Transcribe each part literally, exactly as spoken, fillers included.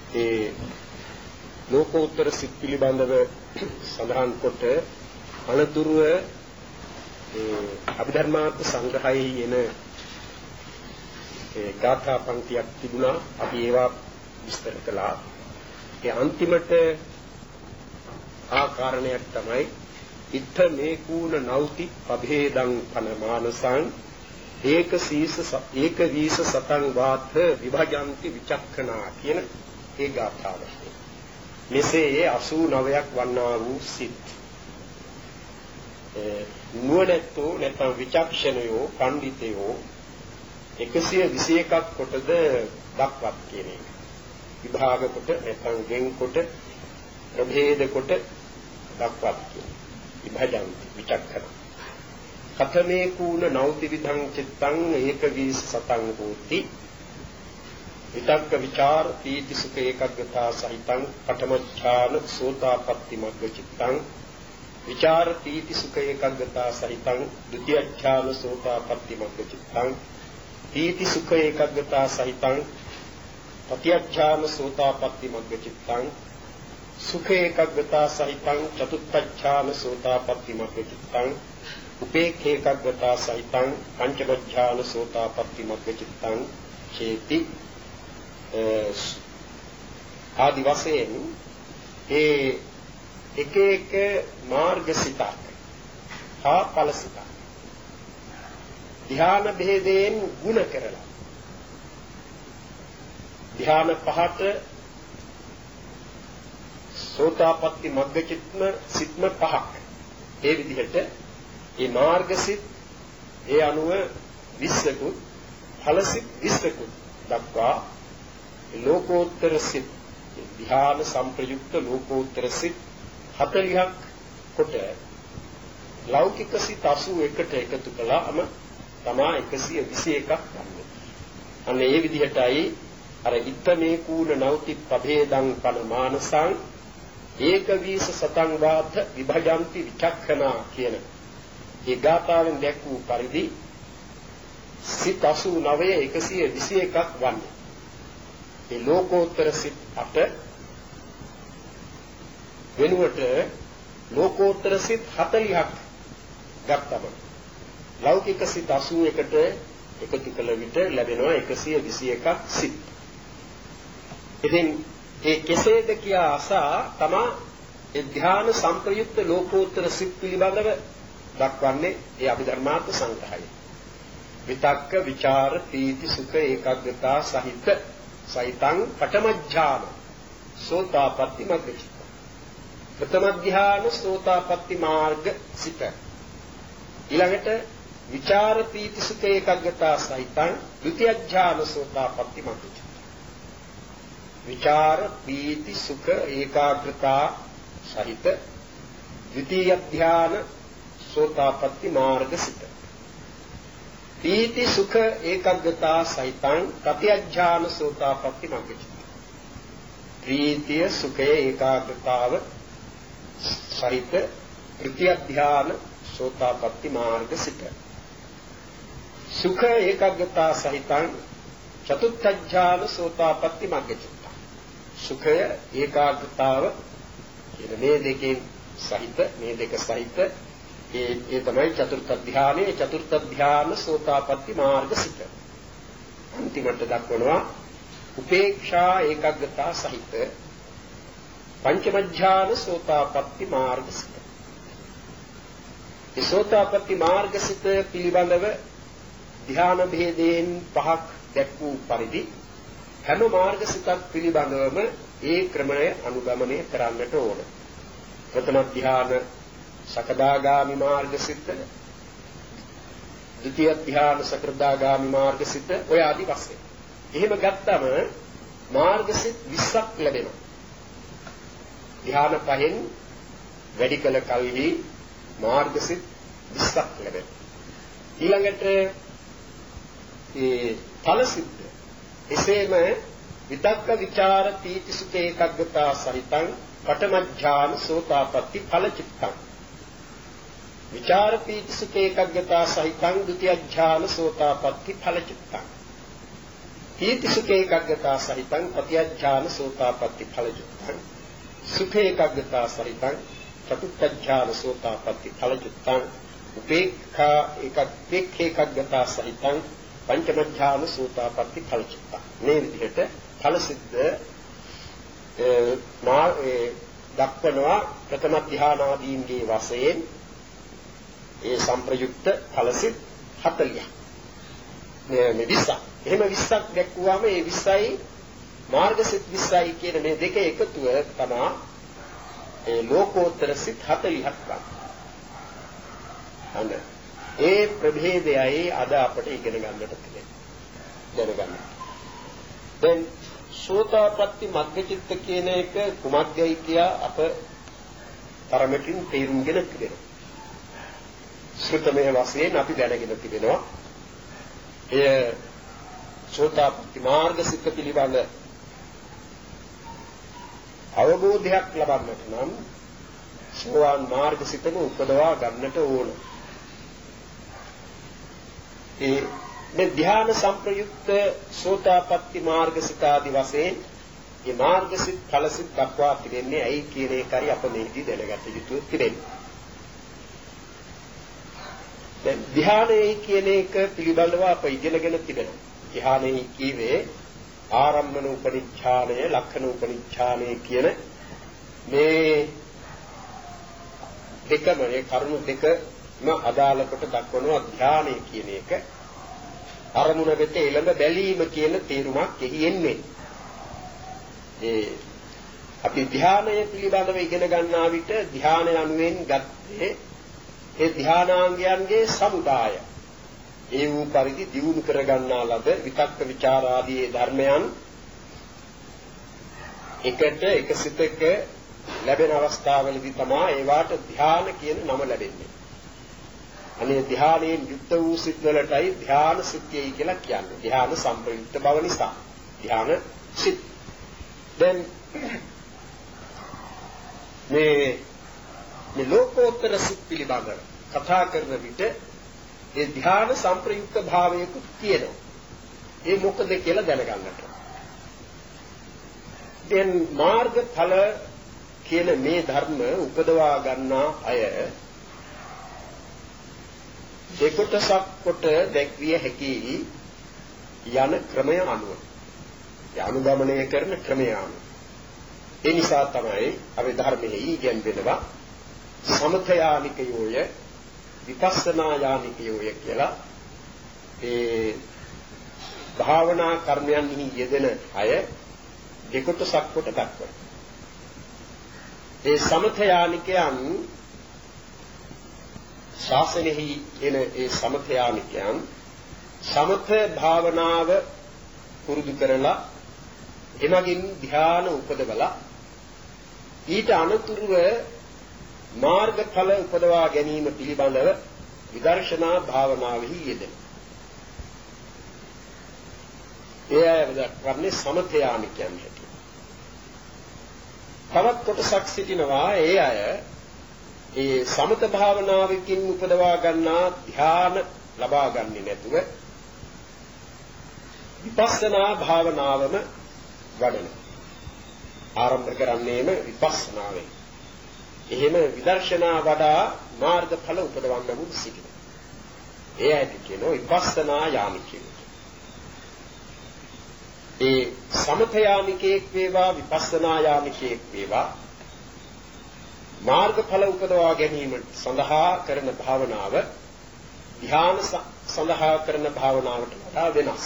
ඒ ලෝකෝත්තර සිත් පිළිබඳව සඳහන් කොට අනතුරුව ඒ අභිධර්මාර්ථ සංග්‍රහයේ එන ඒ ගාථා පන්තියක් තිබුණා. අපි ඒවා විස්තර කළා. ඒ අන්තිමට ආකාරණයක් තමයි ඉත්ත මේ කූණ නෞති අභේදං පනමානසං ඒක සීස ඒක වීස සතං වාත විභජಂತಿ විචක්ඛනා කියන ඒ ගාථාව. මෙසේ අසූනවයක් වන්නා වූ සිත් ඒ නුවණැත්තෝ නැත්නම් විචක්ෂණයෝ පඬිතයෝ එකසිය විසි එකක් කොටද දක්වත් කියන එක. විභාග කොට නැත්නම් ගෙන් කොට ප්‍රභේද කොට දක්වත් කියන. විභජಂತಿ විචක්ඛනා කතමේ කූණ නෞති විධං චිත්තං ඒක වීස සතං හෝති විතක්ක විචාර පීති සුඛ ඒකග්ගතා සහිතං පඨමච්ඡාන සෝතාපට්ටි මග්ග චිත්තං විචාර පීති සුඛ ඒකග්ගතා සහිතං ဒ ුතියච්ඡාන සෝතාපට්ටි මග්ග චිත්තං පීති සුඛ ඒකග්ගතා සහිතං තතියච්ඡාන සෝතාපට්ටි මග්ග චිත්තං සුඛ ඒකග්ගතා සහිතං චතුත්ථච්ඡාන සෝතාපට්ටි මග්ග චිත්තං උපේක්ඛේකග්ගතා සහිතං පංචමඥාන සෝතාපට්ටි මග්ග චිත්තං චේති ආදි වශයෙන් ඒ එක එක මාර්ගසිතක් හා ඵලසිතක් ධ්‍යාන බෙහෙදෙන් ගුණ කරලා ධ්‍යාන පහට සෝතාපට්ටි මග්ග චිත්තම සිත්ම පහක් ඒ විදිහට මේ මාර්ගසිත ඒ අනුව විස්සකුත් ඵලසිත විස්සකුත් දක්වා ලෝකෝත්තර සිත් ධ්‍යාන සම්ප්‍රයුක්ත ලෝකෝත්තර සිත් හතළිහක් කොට ලෞකික සිත් අසූ එකට එකතු කළාම තමා එකසිය විසි එකක් ගන්නෙ. අන්න ඒ විදිහටයි අර ඉත්තමේ කූණ නෞති ප්‍රභේදං පනමානසං ඒක වීස සතං වාත විභජಂತಿ විචක්ඛනා කියන ඒ ගාථාවෙන් දැක් වූ පරිදි සිත් අසූනවය එකසිය විසි එකක් වන්නේ. ඒ ලෝකෝත්තර සිත් අට වෙනුවට ලෝකෝත්තර සිත් හතළිහක් ගත්තම ලෞකික සිත් අසූ එකට එකතු කළ විට ලැබෙනවා එකසිය විසි එකක් සිත්. ඉතින් ඒ කෙසේද කියා අසා තමා ඒ ධ්‍යාන සම්ප්‍රයුක්ත ලෝකෝත්තර සිත් පිළිබඳව දක්වන්නේ ඒ අභිධර්මාර්ථ සංග්‍රහය. විතක්ක විචාර පීති සුඛ ඒකග්ගතා සහිත සහිතං පඨමඥාන සෝතාපට්ටි මග්ග චිත්ත. ප්‍රථම ධ්‍යාන සෝතාපට්ටි මාර්ග සිත. ඊළඟට විචාර පීති සුඛ ඒකග්ගතා සහිතං ဒ ුතිය ඥාන සෝතාපට්ටි මග්ග චිත්ත. විචාර පීති සුඛ ඒකාග්‍රතා සහිත ද්විතීය ධ්‍යාන සෝතාපට්ටි මාර්ග සිත. පීති සුඛ ඒකග්ගතා සහිතං තතිය ඥාන සෝතාපට්ටි මග්ග චිත්ත. ප්‍රීතිය සුඛය ඒකාග්‍රතාව සහිත තෘතිය ධ්‍යාන සෝතාපට්ටි මාර්ග සිත. සුඛ ඒකග්ගතා සහිතං චතුත්ථ ඥාන සෝතාපට්ටි මග්ග චිත්ත. සුඛය ඒකාග්‍රතාව කියන මේ දෙකෙන් සහිත මේ දෙක සහිත ඒ ඒ තමයි චතුර්ථ ධ්‍යානයේ චතුර්ථ ධ්‍යාන සෝතාපට්ටි මාර්ග සිත. අන්තිමට දක්වනවා උපේක්ෂා ඒකග්ගතා සහිත පංචම ඥාන සෝතාපට්ටි මාර්ග සිත. ඒ සෝතාපට්ටි මාර්ග සිත පිළිබඳව ධ්‍යාන භේදයෙන් පහක් දැක් වූ පරිදි හැම මාර්ග සිතක් පිළිබඳවම ඒ ක්‍රමය අනුගමනය කරන්නට ඕන. ප්‍රථම ධ්‍යාන සකදාගාමි මාර්ග සිත, ද්විතීය ධ්‍යාන සකදාගාමි මාර්ග සිත ඔය ආදි වශයෙන්. එහෙම ගත්තම මාර්ග සිත් විස්සක් ලැබෙනවා. ධ්‍යාන පහෙන් වැඩි කල කල්හි මාර්ග සිත් විස්සක් ලැබෙනවා. ඊළඟට ඒ ඵල සිත් එසේම විතක්ක විචාර පීති සුඛ ඒකග්ගතා සහිතං පඨම ඥාන සෝතාපට්ටි ඵල චිත්තං. විචාර පීති සුඛ ඒකග්ගතා සහිතං ဒ ුතිය ඥාන සෝතාපට්ටි ඵල චිත්තං. පීති සුඛ ඒකග්ගතා සහිතං පටිච්චඥාන සෝතාපට්ටි ඵලජුක්තං සුඛ ඒකග්ගතා සහිතං චතුත්ථඥාන සෝතාපට්ටි ඵලජුක්තං උපේක්ඛා ඒකග්ගතා සහිතං පංචමඥාන සෝතාපට්ටි ඵලජුක්තං මේ විදිහට ඵල සිද්ධ මා දක්වනවා ප්‍රථම ධ්‍යානාදීන්ගේ වශයෙන් ඒ සංප්‍රයුක්ත ඵලසිත හතළියක් මේ විස්සක් එහෙම විස්සක් දැක්වුවාම ඒ විස්සයි මාර්ගසිත විස්සයි කියන මේ දෙක එකතුව තමයි ඒ ලෝකෝත්තර සිත හතළියක් ගන්න. අන්න ඒ ප්‍රභේදයයි අද අපට ඉගෙන ගන්නට තියෙන්නේ. දැනගන්න. දැන් සෝතාපට්ටි මග්ගචිත්ත කියන එක කුමක්දයි කියා අප තරමකින් තේරුම්ගෙන තිබෙනවා. ශ්‍රුතමය වශයෙන් අපි දැනගෙන තිබෙනවා. එය සෝතාපට්ටි මාර්ගසිත පිළිබඳ අවබෝධයක් ලබන්නට නම් සෝවාන් මාර්ගසිතම උපදවා ගන්නට ඕන. ඒ මේ ධ්‍යාන සංප්‍රයුක්ත සෝතාපට්ටි මාර්ගසිත ආදි වශයෙන් මේ මාර්ගසිත ඵලසිත දක්වා තිබෙන්නේ ඇයි කියන එකයි අප මේකදී දැනගත යුතු තිබෙන්නේ. දැන් ධ්‍යානයේ කියන එක පිළිබඳව අප ඉගෙනගෙන තිබෙනවා. ධ්‍යානයේ කීවේ ආරම්මන උපනිච්ඡානය, ලක්ෂණ උපනිච්ඡානය කියන මේ දෙකම මේ කරුණු දෙකම අදාළ කොට දක්වනවා ධ්‍යානය කියන එක. අරමුණ වෙත එළඹ බැලීම කියන තේරුමක් එහි එන්නේ. ඒ අපි ධ්‍යානය පිළිබඳව ඉගෙන ගන්නා විට ධ්‍යානය අනුවෙන් ගත්තේ ඒ ධ්‍යානාංගයන්ගේ සමුදාය. ඒ වූ පරිදි දියුණු කර ගන්නා ලද විතක්ක ਵਿਚාර ආදී ධර්මයන් එකට එකසිතක ලැබෙන අවස්ථාවලදී තමයි ඒවාට ධ්‍යාන කියන නම ලැබෙන්නේ. අනේ ධ්‍යානයෙන් යුක්ත වූ සිත් වලටයි ධ්‍යාන සිත්යයි කියලා කියන්නේ. ධ්‍යාන සම්ප්‍රයුක්ත බව නිසා ධ්‍යාන සිත්. දැන් මේ මේ ලෝකෝත්තර සිත් පිළිබඳව කතා කරන විට ඒ ධ්‍යාන සම්ප්‍රයුක්ත භාවයක තියෙනවා. ඒ මොකද කියලා දැනගන්නට. දැන් මාර්ගඵල කියන මේ ධර්ම උපදවා ගන්නා අය දෙකොටසක් කොට දැක්විය හැකි යන ක්‍රමය අනුව. ඒ අනුගමනය කරන ක්‍රමය අනුව. ඒ නිසා තමයි අපි ධර්මයේ ඉගෙනගෙනවා සමථ යානිකයෝය විපස්සනා යානිකයෝය කියලා ඒ භාවනා කර්මයන්හි යෙදෙන අය දෙකොටසක් කොට දක්වනවා. ඒ සමථ යානිකයන් ශාසනයෙහි එන ඒ සමථ යානිකයන් සමථ භාවනාව පුරුදු කරලා එමගින් ධ්‍යාන උපදවලා ඊට අනුතුරුව මාර්ගඵල උපදවා ගැනීම පිළිබඳව විදර්ශනා භාවනාවෙහි යෙදෙන. ඒ අය වන්නේ සමථ යානිකයන් හැටියට. තවත් කොටසක් සිටිනවා ඒ අය ඒ සමත භාවනාවකින් උපදවා ගන්නා ධ්‍යාන ලබා ගන්නේ නැතුව විපස්සනා භාවනාවම වඩන. ආරම්භ කරන්නේම විපස්සනාවෙන්. එහෙම විදර්ශනා වඩා මාර්ගඵල උපදවන්න වූ සිටින. ඒ ඇයි කියනවා විපස්සනා යාමිකයෝ. ඒ සමත යාමිකයෙක් වේවා විපස්සනා යාමිකයෙක් වේවා මාර්ගඵල උපදවා ගැනීම සඳහා කරන භාවනාව ධ්‍යාන සඳහා කරන භාවනාවට වඩා වෙනස්.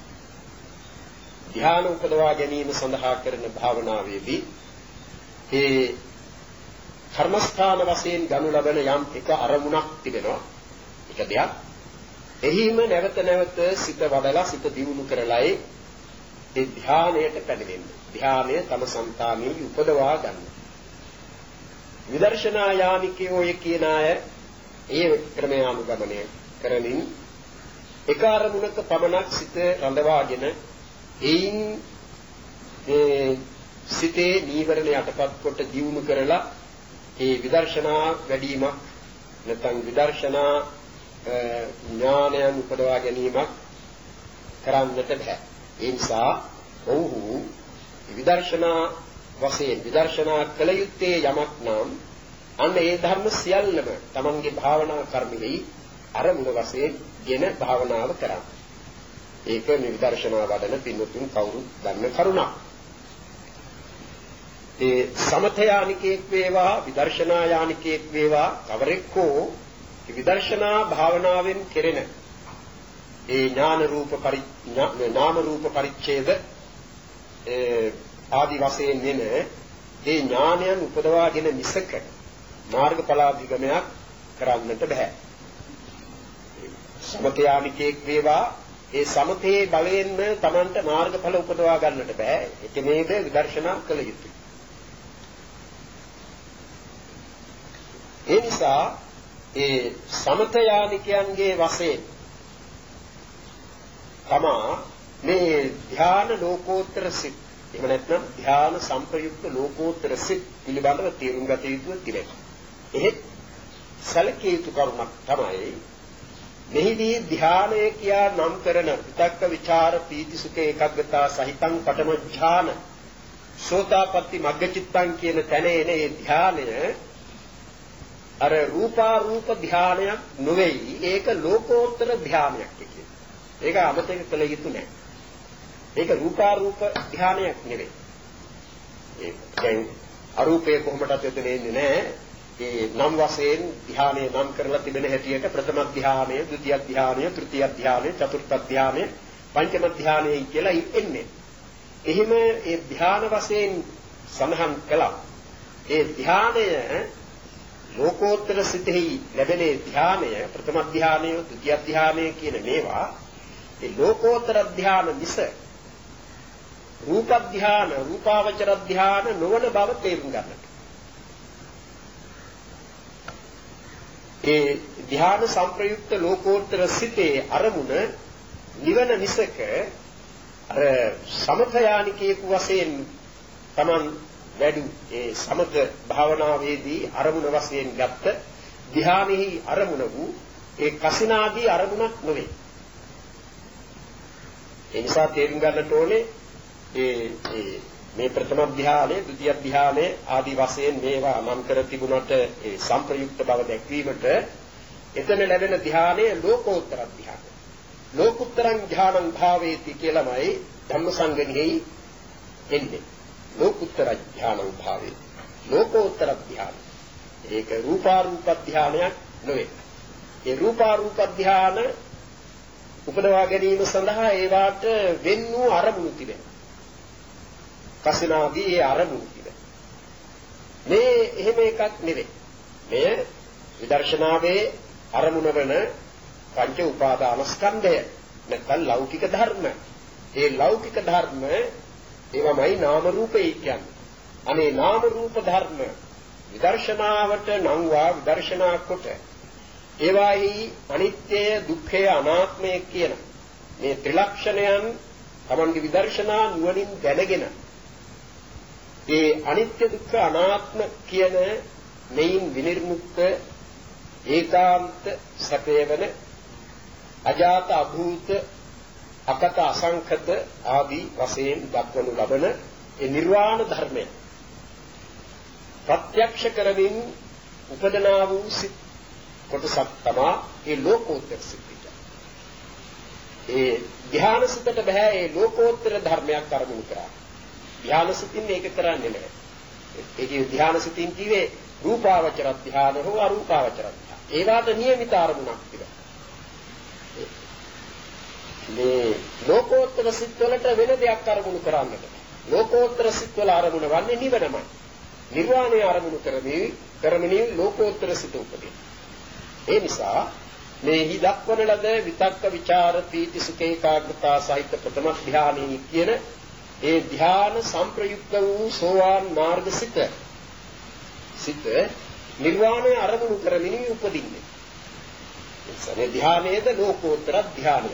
ධ්‍යාන උපදවා ගැනීම සඳහා කරන භාවනාවේදී ඒ කර්මස්ථාන වශයෙන් ගනු ලබන යම් එක අරමුණක් තිබෙනවා. එක දෙයක්. එහිම නැවත නැවත සිත වඩලා සිත දියුණු කරලායි ඒ ධ්‍යානයට පැමිණෙන්නේ. ධ්‍යානය තම సంతානෙහි උපදවා ගන්න. විදර්ශනා යාමිකයෝ කියන අය ඒ ක්‍රමයානුගමනය කරමින් එක අරමුණක පමණක් සිත රඳවාගෙන එයින් ඒ සිතේ නීවරණ යටපත් කොට දියුණු කරලා ඒ විදර්ශනා වැඩිමක් නැත්නම් විදර්ශනා ඥානයන් උපදවා ගැනීමක් කරන්නට බෑ. ඒ නිසා ඔව්හු විදර්ශනා වශයෙන් විදර්ශනා කළ යුත්තේ යමක් නම් අන්න ඒ ධර්ම සියල්ලම තමන්ගේ භාවනා කර්මෙහි අරමුණ වශයෙන් ගෙන භාවනාව කරා. ඒක මේ විදර්ශනා වඩන පින්වතුන් කවුරුත් දන්න කරුණක්. ඒ සමථ යානිකෙක් වේවා විදර්ශනා යානිකෙක් වේවා කවරෙක් හෝ විදර්ශනා භාවනාවෙන් කෙරෙන ඒ ඥාන රූප පරි නාම රූප පරිච්ඡේද ඒ ආදි වශයෙන් වෙන ඒ ඥානයන් උපදවාගෙන මිසක මාර්ගඵලාභිගමයක් කරන්නට බෑ. සමථ යානිකෙක් වේවා ඒ සමතේ බලයෙන්ම Tamanට මාර්ගඵල උපදවා ගන්නට බෑ. ඒක නේද විදර්ශනා කළ යුතුයි. ඒ නිසා ඒ සමත යානිකයන්ගේ වශයෙන් තමා මේ ධ්‍යාන ලෝකෝත්තර සිත් එහෙම නැත්නම් ධ්‍යාන සංප්‍රයුක්ත ලෝකෝත්තර සිත් පිළිබඳව තේරුම් ගත යුතු තිබෙනවා. එහෙත් සැලකිය යුතු කරුණක් තමයි මෙහිදී ධ්‍යානය කියා නම් කරන විතක්ක ਵਿਚාර පීති සුඛ ඒකග්ගතා සහිතං පඨම ධ්‍යාන සෝතාපට්ටි මග්ගචිත්තං කියන තැන එන ඒ ධ්‍යානය අර රූපාරූප ධ්‍යානයක් නොවේයි. ඒක ලෝකෝත්තර ධ්‍යානයක් කියන්නේ. ඒක අමතක කළ යුතු නැහැ. ඒක රූපාරූප ධ්‍යානයක් නෙවෙයි. ඒ කියන්නේ අරූපේ කොහොමදත් එතන එන්නේ නැහැ. ඒ නම් වශයෙන් ධ්‍යානය නම් කරලා තිබෙන හැටියට ප්‍රථම ධ්‍යානය, ද්විතිය ධ්‍යානය, තෘතිය ධ්‍යානය, චතුර්ථ ධ්‍යානය, පංචම ධ්‍යානය කියලා එන්නේ. එහිම ඒ ධ්‍යාන වශයෙන් සඳහන් කළා. ඒ ධ්‍යානය ලෝකෝත්තර සිතෙහි ලැබෙන ධ්‍යානය ප්‍රථම ධ්‍යානය, ද්විතිය ධ්‍යානය කියන මේවා ඒ ලෝකෝත්තර ධ්‍යාන මිස රූප ධ්‍යාන, රූපාවචර ධ්‍යාන නොවන බව තේරුම් ගන්නට. ඒ ධ්‍යාන සංප්‍රයුක්ත ලෝකෝත්තර සිතේ අරමුණ නිවන මිසක අර සමථ යානිකේකු වශයෙන් Taman වැඩි ඒ සමථ භාවනාවේදී අරමුණ වශයෙන් ගත්ත ධ්‍යානෙහි අරමුණ වූ ඒ කසිනාදී අරමුණක් නොවේ. ඒ නිසා තේරුම් ගන්නට ඕනේ ඒ ඒ මේ ප්‍රථම ධ්‍යානෙ, ද්විතිය ධ්‍යානෙ ආදී වශයෙන් මේවා නම් කර තිබුණට ඒ සංප්‍රයුක්ත බව දැක්වීමට එතන ලැබෙන ධ්‍යානය ලෝකෝත්තර ධ්‍යානය. ලෝකුත්තරං ඥානං භාවේති කියලාමයි ධම්මසංගණෙහි එන්නේ. ලෝකුත්තර ඥානං භාවේති. ලෝකෝත්තර ධ්‍යාන. ඒක රූපාරූප ධ්‍යානයක් නෙවෙයි. ඒ රූපාරූප ධ්‍යාන උපදවා ගැනීම සඳහා ඒවාට වෙන් වූ අරමුණු තිබෙනවා. කසිනාදී ඒ අරමුණු තිබෙනවා. මේ එහෙම එකක් නෙවෙයි. මේ විදර්ශනාවේ අරමුණ වන පංච උපාදානස්කන්ධය නැත්නම් ලෞකික ධර්ම. ඒ ලෞකික ධර්ම ඒවමයි නාම රූපේ කියන්නේ. අනේ නාම රූප ධර්ම විදර්ශනාවට නංවා විදර්ශනා කොට ඒවායි අනිත්‍ය, දුක්ඛය, අනාත්මය කියන මේ ත්‍රිලක්ෂණයන් තමන්ගේ විදර්ශනා නුවණින් දැනගෙන ඒ අනිත්‍ය, දුක්ඛ, අනාත්ම කියන මෙයින් විනිර්මුක්ත ඒකාන්ත සැපේවන අජාත, අභූත, අකත, අසංඛත ආදී වශයෙන් දක්වනු ලබන ඒ නිර්වාණ ධර්මය ප්‍රත්‍යක්ෂ කරමින් උපදනා වූ සිත් කොටසක් තමයි ඒ ලෝකෝත්තර සිත්. ඒ ධ්‍යාන සිතට බෑ ඒ ලෝකෝත්තර ධර්මයක් අරමුණු කරා. ධ්‍යාන සිතින් මේක කරන්නේ නැහැ. ඒකේ ධ්‍යාන සිතින් කිව්වේ රූපාවචර ධ්‍යාන හෝ අරූපාවචර ධ්‍යාන. ඒවාට නියමිත අරමුණක් තිබෙනවා. මේ ලෝකෝත්තර සිත් වලට වෙන දෙයක් අරමුණු කරන්නට. ලෝකෝත්තර සිත් වල අරමුණ වන්නේ නිවනමයි. නිර්වාණය අරමුණු කරමින් කරමින් ලෝකෝත්තර සිත උපදින. ඒ නිසා මේ හි දක්වන ලද විතක්ක ਵਿਚාර පීති සුඛ ඒකාග්‍රතා සහිත ප්‍රථම ධ්‍යානෙහි කියන ඒ ධ්‍යාන සංප්‍රයුක්ත වූ සෝවාන් මාර්ග සිත සිත නිර්වාණය අරමුණු කරමින් උපදින්නේ. එසනේ ධ්‍යානයේද ලෝකෝත්තර ධ්‍යානය.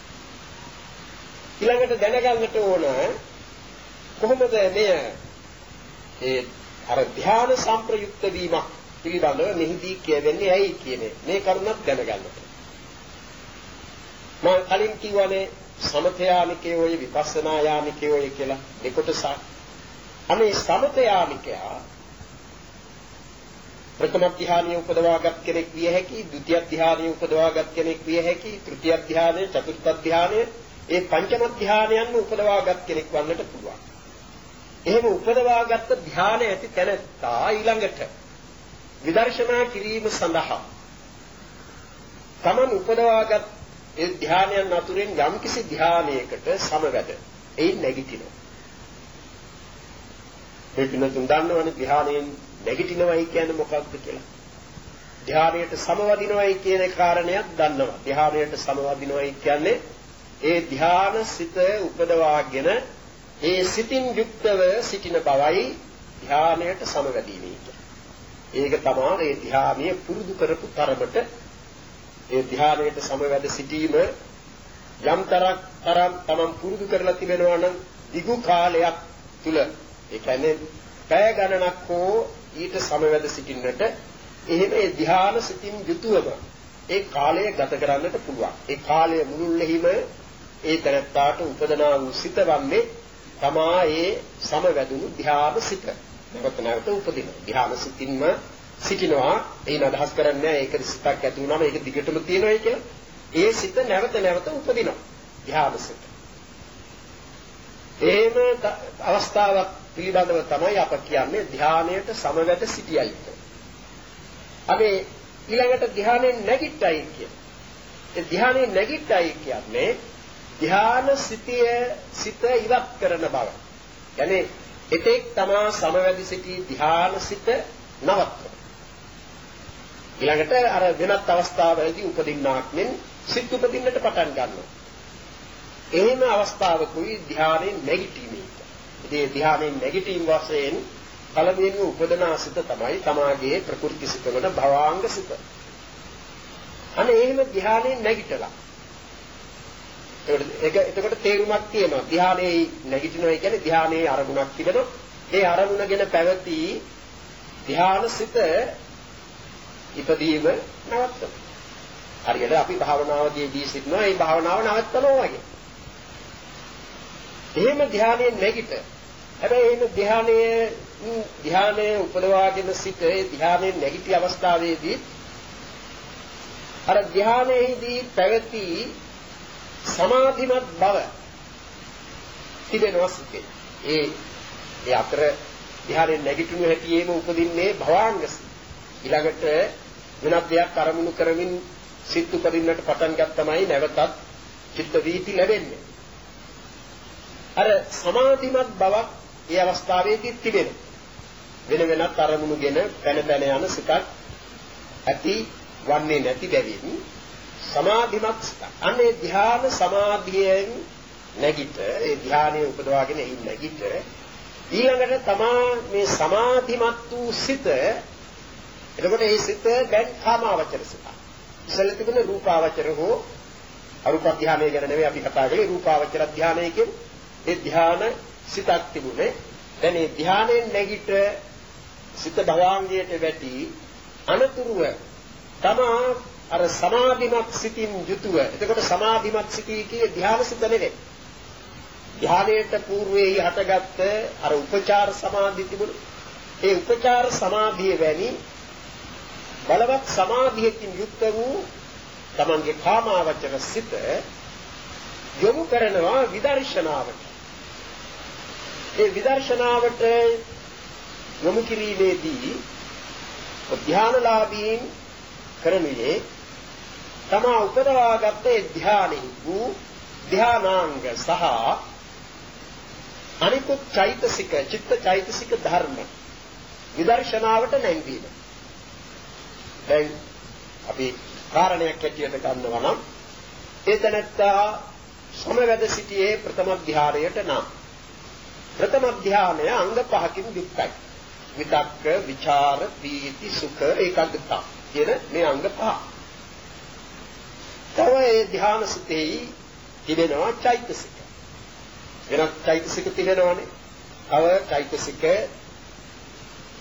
ඊළඟට දැනගන්නට ඕන කොහොමද මේ ඒ අර ධ්‍යාන සංප්‍රයුක්ත වීමක් පිළිබඳව මෙහිදී කියවෙන්නේ ඇයි කියන්නේ මේ කරුණක් දැනගන්න. මම කලින් කිව්වනේ සමථයානිකේ ඔය විපස්සනා යානිකේ ඔය කියලා දෙකොටසක්. අනේ සමථයානිකයා ප්‍රථම ධ්‍යානිය උපදවාගත් කෙනෙක් විය හැකි, ද්විතිය ධ්‍යානිය උපදවාගත් කෙනෙක් විය හැකි, තෘතිය ධ්‍යානය, චතුර්ථ ධ්‍යානය, ඒ පංචම ධ්‍යානයන් උපදවාගත් කෙනෙක් වන්නට පුළුවන්. එහෙම උපදවාගත් ධ්‍යාන ඇති තැනත්තා ඊළඟට විදර්ශනා කිරීම සඳහා තමන් උපදවාගත් ඒ ධ්‍යානයන් අතුරින් යම්කිසි ධ්‍යානයකට සමවැද එයින් නැගිටිනවා. මේ පිනතුන් දන්නවනේ ධ්‍යානයෙන් නැගිටිනවයි කියන්නේ මොකක්ද කියලා. ධ්‍යානයට සමවදිනවයි කියන කාරණයක් දන්නවා. ධ්‍යානයට සමවදිනවයි කියන්නේ ඒ ධ්‍යාන සිත උපදවාගෙන ඒ සිතින් යුක්තව සිටින බවයි ධ්‍යානයට සමවැදීමයි කියන්නේ. ඒක තමයි ඒ ධ්‍යානීය පුරුදු කරපු තරමට ඒ ධ්‍යානයට සමවැද සිටීම යම් තරක් තරම් තමන් පුරුදු කරලා තිබෙනවා නම් දිගු කාලයක් තුල ඒ කියන්නේ පැය ගණනක් හෝ ඊට සමවැද සිටින්නට එහෙම ඒ ධ්‍යාන සිතින් යුතුවම ඒ කාලය ගත කරන්නට පුළුවන්. ඒ කාලය මුළුල්ලෙහිම ඒ තරත්තාට උපදනා වූ සිත වන්නේ තමා ඒ සමවැදුණු ධ්‍යාන සිත. නැවත නැවත උපදින ධ්‍යාන සිතින්ම සිටිනවා. එයින් අදහස් කරන්නේ ඒක සිතක් ඇති වුණාම ඒක දිගටම තියෙනවා කියලා. ඒ සිත නැවත නැවත උපදිනවා ධ්‍යාන සිත. එහෙම අවස්ථාවක් පිළිබඳව තමයි අප කියන්නේ ධ්‍යානයට සමවැද සිටියයි කියලා. අපි ඊළඟට ධ්‍යානයෙන් නැගිට්ටයි කියන්නේ. ඒ ධ්‍යානයෙන් නැගිට්ටයි කියන්නේ ධ්‍යාන සිටිය සිත ඉවත් කරන බව. يعني එතෙක් තමා සමවැදි සිටි ධ්‍යාන සිත නවත්වන. ඊළඟට අර වෙනත් අවස්ථාවලදී උපදින්නාක් මෙන් සිත් උපදින්නට පටන් ගන්නවා. එහෙම අවස්ථාවකුයි ධ්‍යානයෙන් නැගිටීමේ. ඉතින් ධ්‍යානයෙන් නැගිටීම වශයෙන් පළමුවෙන්ම උපදනා සිත තමයි තමාගේ ප්‍රකෘති සිත වන භවාංග සිත. අනේ එහෙම ධ්‍යානයෙන් නැගිටලා. ඒක එතකොට තේරුමක් තියෙනවා. ධ්‍යානයේ නැගිටිනවා කියන්නේ ධ්‍යානයේ අරමුණක් තිබෙනවා. ඒ අරමුණගෙන පැවති ධ්‍යාන සිත ඉපදීම නවත්තන. හරියට අපි භාවනාවේදී සිටිනවා ඒ භාවනාව නවත්තනවා වගේ. එහෙම ධ්‍යානයෙන් නැගිට. හැබැයි එහෙම ධ්‍යානයේ ධ්‍යානයේ උපදවාගෙන සිට ඒ ධ්‍යානයෙන් නැගිටි අවස්ථාවේදී අර ධ්‍යානයේදී පැවති සමාධිමත් බව තිබෙනවා සිටේ. ඒ ඒ අතර ධ්‍යානයෙන් නැගිටිනු හැටියේම උපදින්නේ භවාංගස. ඊළඟට වෙනත් දෙයක් අරමුණු කරමින් සිත් උපදින්නට පටන් ගත්තමයි නැවතත් චිත්ත වීති ලැබෙන්නේ. අර සමාධිමත් බවක් ඒ අවස්ථාවේදී තිබෙනවා. වෙන වෙනත් අරමුණුගෙන පැන පැන යන සිතක් ඇති වන්නේ නැති බැවින් සමාධිමත් සිතක්. අනේ ධ්‍යාන සමාධියෙන් නැගිට ඒ ධ්‍යානයේ උපදවාගෙන එයි නැගිට ඊළඟට තමා මේ සමාධිමත් වූ සිත එතකොට මේ සිත දැන් කාමාවචර සිත. ඉස්සෙල්ල තිබුණ රූපාවචර හෝ අරූප ධ්‍යානය ගැන නෙවෙයි අපි කතා කරේ රූපාවචර ධ්‍යානය කියන්නේ. ඒ ධ්‍යාන සිතක් තිබුණේ. දැන් මේ ධ්‍යානයෙන් නැගිට සිත භවාංගයට වැටි අනතුරුව තමා අර සමාධිමත් සිතින් යුතුව. එතකොට සමාධිමත් සිටී කියේ ධ්‍යාන සිත නෙවෙයි. ධ්‍යානයට పూర్වයේ හටගත්ත අර උපචාර සමාධි තිබුණේ. ඒ උපචාර සමාධිය වැනි බලවත් සමාධියකින් යුක්ත වූ තමන්ගේ කාමාවචර සිත යොමු කරනවා විදර්ශනාවට. ඒ විදර්ශනාවට යොමු කිරීමේදී ධ්‍යානලාභීන් කරන්නේ තමා උපදවාගත් ඒ ධ්‍යානෙහි වූ ධ්‍යානාංග සහ අනිකුත් චෛතසික චිත්ත චෛතසික ධර්ම විදර්ශනාවට නැංවීම. දැන් අපි කාරණයක් ඇටියට ගන්නවා නම් ඒ තැනත්තා සමවැද සිටියේ ප්‍රථම ධ්‍යානයට නම් ප්‍රථම ධ්‍යානය අංග පහකින් යුක්තයි. විතක්ක, විචාර, පීති, සුඛ, ඒකාග්‍රතාව කියන මේ අංග පහ. තව ඒ ධ්‍යාන සිතෙහි තිබෙනවා චෛතසික. වෙනත් චෛතසික තිබෙනවානේ. තව චෛතසික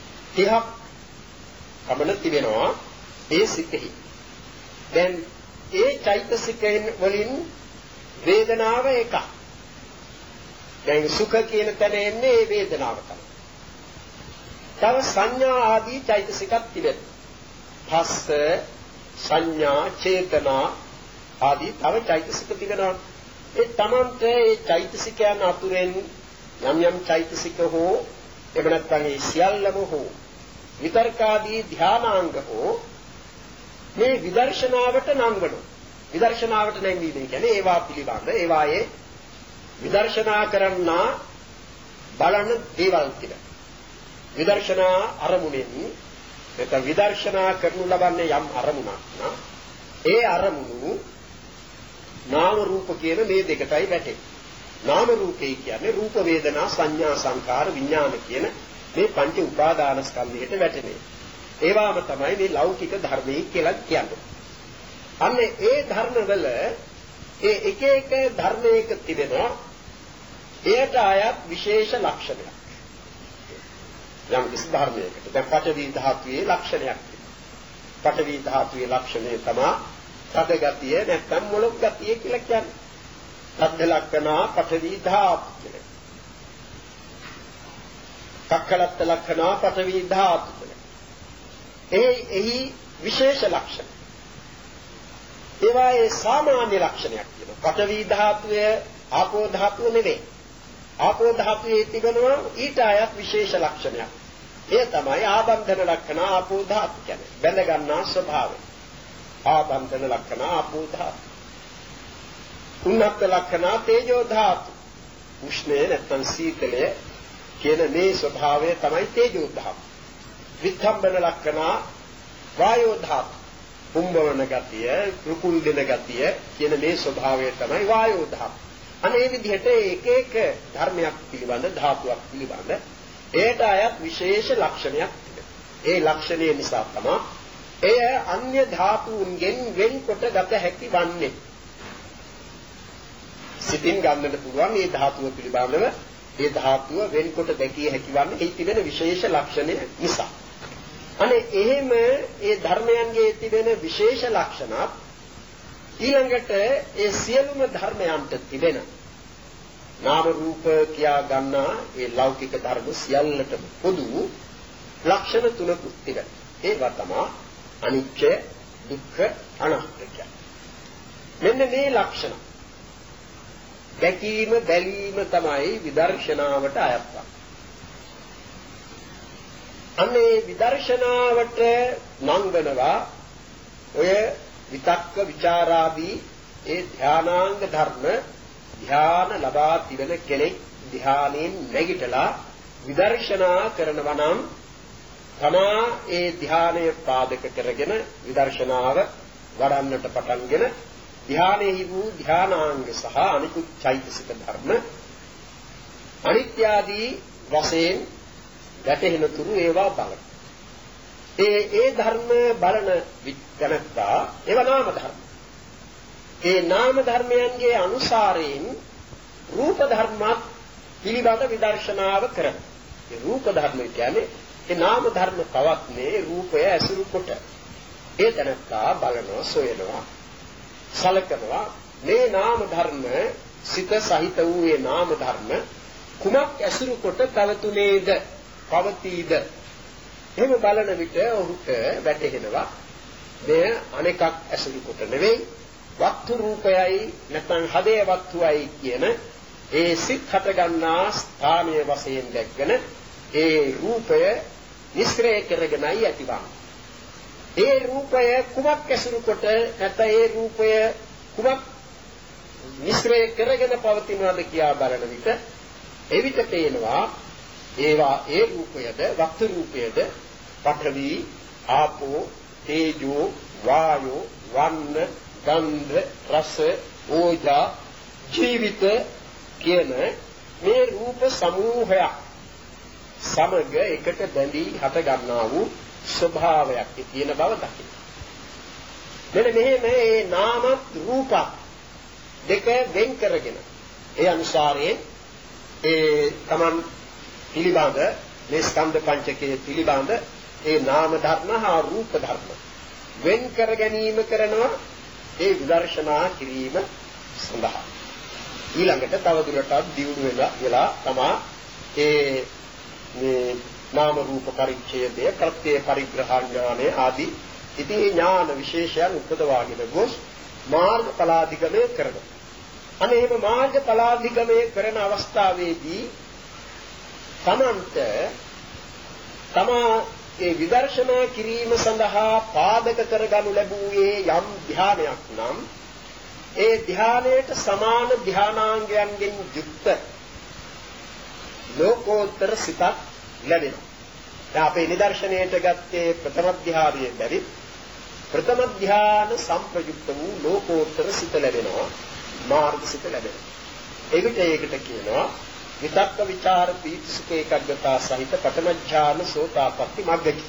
තිහක් අපල තිබෙනවා ඒ සිතෙහි. දැන් ඒ චෛතසිකයෙන් වලින් වේදනාව එකක්. දැන් සුඛ කියන තැන එන්නේ ඒ වේදනාව තමයි. තව සංඥා ආදී චෛතසිකක් තිබෙනවා. පස්ස, සංඥා, චේතනා ආදී තව චෛතසික තිබෙනවා. ඒ තමන්ට ඒ චෛතසිකයන් අතුරෙන් යම් යම් චෛතසික හෝ එහෙම නැත්නම් ඒ සියල්ලම හෝ විතර්කාදී ධානාංග හෝ මේ විදර්ශනාවට නංවනවා. විදර්ශනාවට නැංවීම කියන්නේ ඒවා පිළිබඳ ඒවායේ විදර්ශනා කරන්නා බලන දේවල් කියලා. විදර්ශනා අරමුණෙන් නැත්නම් විදර්ශනා කරනු ලබන්නේ යම් අරමුණක් නා ඒ අරමුණු නාම රූප කියන මේ දෙකටයි වැටෙන්නේ. නාම රූපේ කියන්නේ රූප වේදනා සංඥා සංකාර විඥාන කියන මේ පංච උපාදාන ස්කන්ධයට වැටෙන්නේ. ඒවාම තමයි මේ ලෞකික ධර්මයේ කියලා කියන්නේ. අන්න ඒ ධර්මවල ඒ එක එක ධර්මයක තිබෙනවා එයට ආයත් විශේෂ ලක්ෂණයක්. යම් කිසි ධර්මයකට දැන් පඨවි ධාතුවේ ලක්ෂණයක් තියෙනවා. පඨවි ධාතුවේ ලක්ෂණය තමයි තද ගතිය නැත්නම් මොළොක් ගතිය කියලා කියන්නේ. තද ලක්ෂණා පඨවි ධාතු කියලා. කක්කලත් ලක්ෂණා පඨවි ධාතු කියලා. ඒ එහි විශේෂ ලක්ෂණ. ඒවායේ සාමාන්‍ය ලක්ෂණයක් තියෙනවා. පඨවි ධාතුවේ ආපෝ ධාතුව නෙවෙයි. ආපෝ ධාතුවේ තිබෙනවා ඊට අයත් විශේෂ ලක්ෂණයක්. ඒ තමයි ආබන්ධන ලක්ෂණ ආපෝ ධාතු කියන්නේ. බැඳ ගන්නා ස්වභාවය. ආබන්ධන ලක්ෂණ ආපෝ ධාතු. උන්නත් ලක්ෂණ තේජෝ ධාතු. උෂ්ණය නැත්නම් සීතලය කියන මේ ස්වභාවය තමයි තේජෝ ධාතු. විද්ධම්බන ලක්ෂණ වායෝ ධාතු. කුම්භවන ගතිය, රුකුල් දෙන ගතිය කියන මේ ස්වභාවය තමයි වායෝ ධාතු. අනේ විදිහට එක එක ධර්මයක් පිළිබඳ ධාතුවක් පිළිබඳ ඒට අයත් විශේෂ ලක්ෂණයක් තිබෙනවා. ඒ ලක්ෂණය නිසා තමයි එය අන්‍ය ධාතුන්ගෙන් වෙන්කොට ගත හැකි වන්නේ. සිතින් ගන්නට පුළුවන් මේ ධාතුව පිළිබඳව ඒ ධාතුව වෙන්කොට දැකිය හැකි වන්නේ ඒ තිබෙන විශේෂ ලක්ෂණය නිසා. අනේ එහෙම ඒ ධර්මයන්ගේ තිබෙන විශේෂ ලක්ෂණත් ඊළඟට ඒ සියලුම ධර්මයන්ට තිබෙන නාම රූප කියා ගන්නා ඒ ලෞකික ධර්ම සියල්ලටම පොදු ලක්ෂණ තුනකුත් තිබෙනවා. ඒවා තමයි අනිත්‍ය, දුක්ඛ, අනාත්ම. මෙන්න මේ ලක්ෂණ දැකීම බැලීම තමයි විදර්ශනාවට අයත් වන්නේ. අනේ විදර්ශනාවට නංවනවා ඔය විතක්ක ਵਿਚාරාදී ඒ ධානාංග ධර්ම ධාන ලබා තිබෙන කෙනෙක් ධානයෙන් නැගිටලා විදර්ශනා කරනවා නම් තමා ඒ ධානය පාදක කරගෙන විදර්ශනාව වඩන්නට පටන්ගෙන ධානයේ වූ ධානාංග සහ අනිකුත් චෛතසික ධර්ම අනිත්‍ය ආදී වශයෙන් ගැටෙන තුරු ඒවා බලන. ඒ ඒ ධර්ම බලන විචනත්තා ඒවා නාම ධර්ම. ඒ නාම ධර්මයන්ගේ අනුසාරයෙන් රූප ධර්මත් පිළිබඳ විදර්ශනාව කරන. ඒ රූප ධර්ම කියන්නේ ඒ නාම ධර්ම පවත්නේ රූපය ඇසුරු කොට. ඒ තනත්තා බලනවා සොයනවා සලකනවා මේ නාම ධර්ම සිත සහිත වූ ඒ නාම ධර්ම කුමක් ඇසුරු කොට පැවතුනේද පවතීද එහෙම බලන විට ඔහුට වැටහෙනවා මේ අනෙකක් ඇසුරු කොට නෙවෙයි වස්තු රූපයයි නැත්නම් හදේ වස්තුවයි කියන ඒ සිත් හට ගන්නා ස්ථානීය වශයෙන් දැක්ගෙන ඒ රූපය නිස්ක්‍රය කරගෙනයි ඇතිවන්නේ. ඒ රූපය කුමක් ඇසුරු කොට නැත්නම් ඒ රූපය කුමක් නිස්ක්‍රය කරගෙන පවතිනවද කියා බලන විට එවිට පේනවා ඒවා ඒ රූපයද වස්තු රූපයද පඨවි ආපෝ තේජෝ වායෝ වන්න ගන්ධ රස ඕජා ජීවිත කියන මේ රූප සමූහයක් සමග එකට බැඳී හට ගන්නා වූ ස්වභාවයක් තියෙන බව දකින්න. මෙන්න මෙහෙම මේ නාම රූප දෙක වෙන් කරගෙන ඒ අනුසාරයෙන් ඒ Taman පිළිබඳ මේ ස්කන්ධ පංචකයේ පිළිබඳ ඒ නාම ධර්ම හා රූප ධර්ම වෙන් කර ගැනීම කරනවා ඒ විදර්ශනා කිරීම සඳහා ඊළඟට තව දුරටත් දියුණු වෙලා වෙලා තමා ඒ මේ නාම රූප පරිච්ඡේදය ප්‍රත්‍ය පරිග්‍රහ ඥානය ආදී ඉති ඥාන විශේෂයන් උපදවාගෙන ගොස් මාර්ගඵලාධිගමනය කරනවා. අනේ මේ මාර්ගඵලාධිගමනය කරන අවස්ථාවේදී තමන්ට තමා ඒ විදර්ශනා කිරීම සඳහා පාදක කරගනු ලැබුවේ යම් ධානයක් නම් ඒ ධානයට සමාන ධානාංගයන්ගෙන් යුක්ත ලෝකෝත්තර සිතක් ලැබෙනවා. දැන් අපේ නිදර්ශනයට ගත්තේ ප්‍රථම ධානයේ බැරි ප්‍රථම ධාන සංප්‍රයුක්ත වූ ලෝකෝත්තර සිත ලැබෙනවා, මාර්ග සිත ලැබෙනවා. ඒකට ඒකට කියනවා විතක්ක ਵਿਚාර පීති සුඛ ඒකග්ගතා සහිත පඨම ඥාන සෝතාපට්ටි මග්ගකි.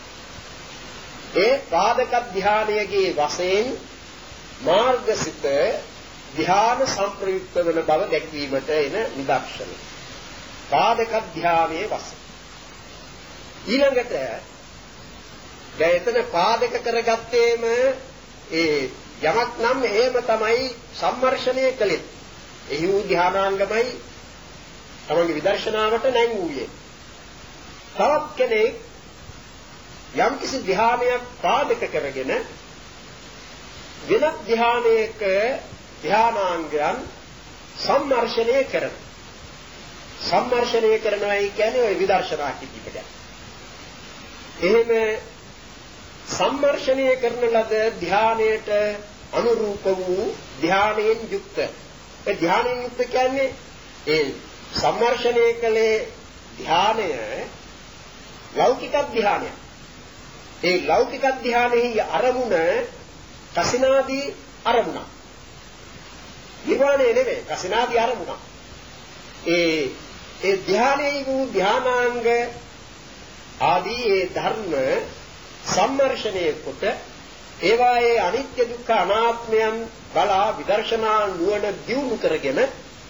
ඒ පාදක ධානයේගේ වශයෙන් මාර්ගසිත ධාන සංප්‍රයුක්ත වන බව දැක්වීමට එන නිදර්ශනය. පාදක ධානයේ වශයෙන් ඊළඟට දැන් එතන පාදක කරගත්තේම ඒ යමක් නම් එහෙම තමයි සම්මර්ෂණය කළේ. එහි වූ ධානාංගමයි තමන්ගේ විදර්ශනාවට නැංගුවේ. තවත් කෙනෙක් යම් කිසි ධානයක් පාදක කරගෙන වෙනත් ධානයක ධානාංගයන් සම්මර්ෂණය කරන. සම්මර්ෂණය කරනවායි කියන්නේ ওই විදර්ශනා කිපිට. එහෙම සම්මර්ෂණය කරන ලද ධානයට අනුරූප වූ ධානයෙන් යුක්ත. ඒ ධානයෙන් යුක්ත කියන්නේ ඒ සම්මර්ෂණය කලේ ධානය ලෞකික ධානය. ඒ ලෞකික ධානයේ අරමුණ කසිනාදී අරමුණ. නිර්වාණය නෙවෙයි කසිනාදී අරමුණ. ඒ ඒ ධානයේ වූ ධානාංග ආදී ඒ ධර්ම සම්මර්ෂණය කොට ඒවායේ අනිත්‍ය දුක්ඛ අනාත්මයන් බලා විදර්ශනා නුවණ දියුණු කරගෙන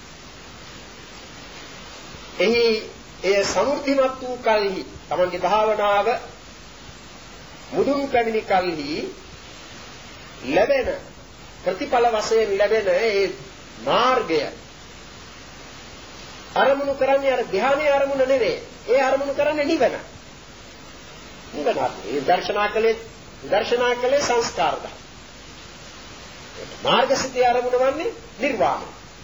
එහි ඒ සමෘද්ධිමත් වූ කල්හි තමන්ගේ භාවනාව මුදුන් පැමිණි කල්හි ලැබෙන ප්‍රතිඵල වශයෙන් ලැබෙන ඒ මාර්ගය අරමුණු කරන්නේ අර ධානයේ අරමුණ නෙවෙයි. ඒ අරමුණු කරන්නේ නිවන. නිවන. ඒ දර්ශනා කලේ දර්ශනා කලේ සංස්කාරද. මාර්ගසිතේ අරමුණ වන්නේ නිර්වාණය.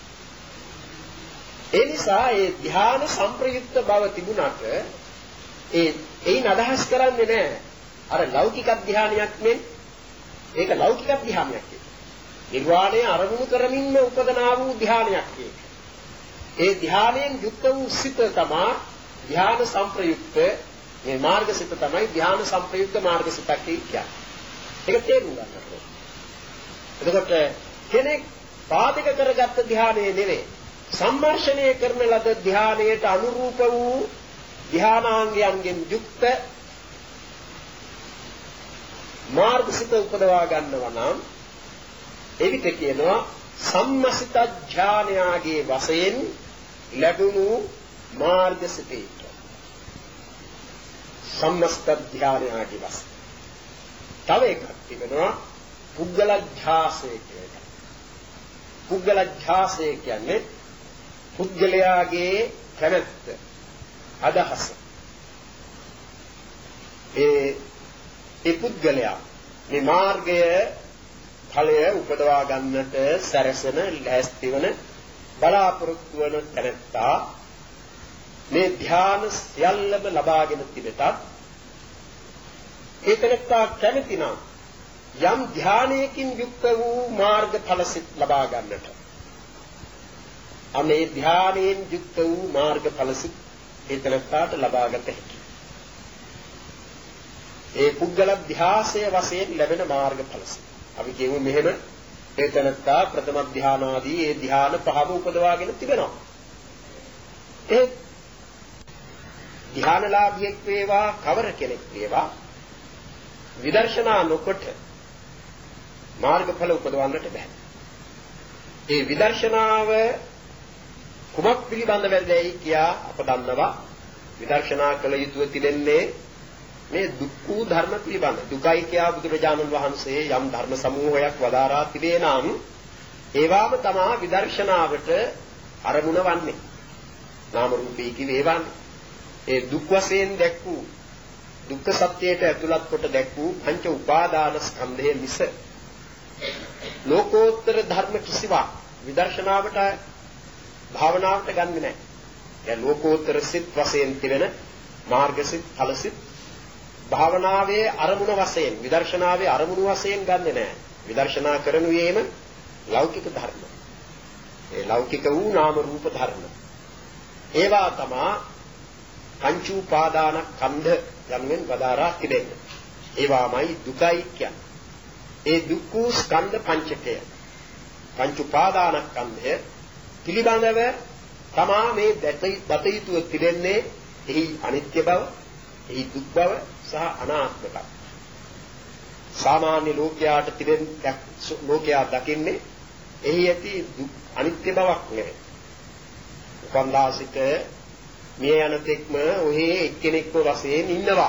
ඒ නිසා ඒ ධ්‍යාන සංප්‍රයුක්ත බව තිබුණාට ඒ ඒන් අදහස් කරන්නේ නැහැ. අර ලෞකික ධ්‍යානයක් නෙන් ඒක ලෞකික ධ්‍යානයක්. නිර්වාණය අරමුණු කරමින්ම උපදනා වූ ධ්‍යානයක් ඒක. ඒ ධ්‍යානයෙන් යුක්ත වූ සිත තමයි ධ්‍යාන සංප්‍රයුක්ත මේ මාර්ගසිත තමයි ධ්‍යාන සංප්‍රයුක්ත මාර්ගසිතක් කියන්නේ. ඒක තේරුම් ගන්න ඕනේ. එතකොට කෙනෙක් පාදක කරගත්ත ධ්‍යානයේ නෙවෙයි සම්මර්ෂණය කරන ලද ධ්‍යානයට අනුරූප වූ ධ්‍යානාංගයන්ගෙන් යුක්ත මාර්ගසිත උපදවා ගන්නවා නම් එවිට කියනවා සම්මසිත ඥානයාගේ වශයෙන් ලැබුණු මාර්ගසිතේ සම්මස්ත ධ්‍යානයාගේ වශයෙන් තව එකක් තිබෙනවා පුද්ගල ඥාසය කියලා. පුද්ගල ඥාසය කියන්නේ පුද්ගලයාගේ කැමැත්ත අදහස. ඒ ඒ පුද්ගලයා මේ මාර්ගය ඵලය උපදවා ගන්නට සැරසෙන ලෑස්ති වන බලාපොරොත්තු වන තැනැත්තා මේ ධ්‍යාන සියල්ලම ලබාගෙන තිබෙතත් ඒ තැනැත්තා කැමති නම් යම් ධ්‍යානයකින් යුක්ත වූ මාර්ගඵල සිත් ලබා ගන්නට අනේ ධ්‍යානයෙන් යුක්ත වූ මාර්ගඵල සිත් ඒ තැනැත්තාට ලබාගත හැකියි. ඒ පුද්ගල ධ්‍යාසය වශයෙන් ලැබෙන මාර්ගඵල සිත් අපි කියමු මෙහෙම ඒ තැනත්තා ප්‍රථම ධ්‍යානාදී ඒ ධ්‍යාන පහම උපදවාගෙන තිබෙනවා. ඒ ධ්‍යානලාභියෙක් වේවා කවර කෙනෙක් වේවා විදර්ශනා නොකොට මාර්ගඵල උපදවන්නට බෑ. ඒ විදර්ශනාව කුමක් පිළිබඳවද කියා අප දන්නවා. විදර්ශනා කළ යුතුව තිබෙන්නේ මේ දුක්ඛ ධර්ම පිළිබඳ දුකයි කියා බුදුරජාණන් වහන්සේ යම් ධර්ම සමූහයක් වදාරා තිබේ නම් ඒවාම තමා විදර්ශනාවට අරමුණ වන්නේ. නාම රූපී කිවේ වන්නේ. ඒ දුක් වශයෙන් දැක් වූ දුක්ඛ සත්‍යයට ඇතුළත් කොට දැක් වූ පංච උපාදාන ස්කන්ධය මිස ලෝකෝත්තර ධර්ම කිසිවක් විදර්ශනාවට භාවනාවට ගන්නෙ නැහැ. ඒ ලෝකෝත්තර සිත් වශයෙන් තිබෙන මාර්ග සිත්, ඵල සිත් භාවනාවේ අරමුණ වශයෙන් විදර්ශනාවේ අරමුණු වශයෙන් ගන්නෙ නැහැ. විදර්ශනා කරනුයේම ලෞකික ධර්ම. ඒ ලෞකික වූ නාම රූප ධර්ම. ඒවා තමා පංච උපාදාන ස්කන්ධ යනුවෙන් වදාරා තිබෙන්නේ. ඒවාමයි දුකයි කියන්නේ. ඒ දුක්ඛ ස්කන්ධ පංචකය පංච උපාදාන ස්කන්ධය පිළිබඳව තමා මේ දත යුතුව තිබෙන්නේ එහි අනිත්‍ය බව, එහි දුක් බව සහ අනාත්ම බව. සාමාන්‍ය ලෝකයාට තිබෙන ලෝකයා දකින්නේ එහි ඇති දුක් අනිත්‍ය බවක් නෙවෙයි. උපන්දාසික මිය යන තෙක්ම ඔහි එක්කෙනෙක්ව වශයෙන් ඉන්නවා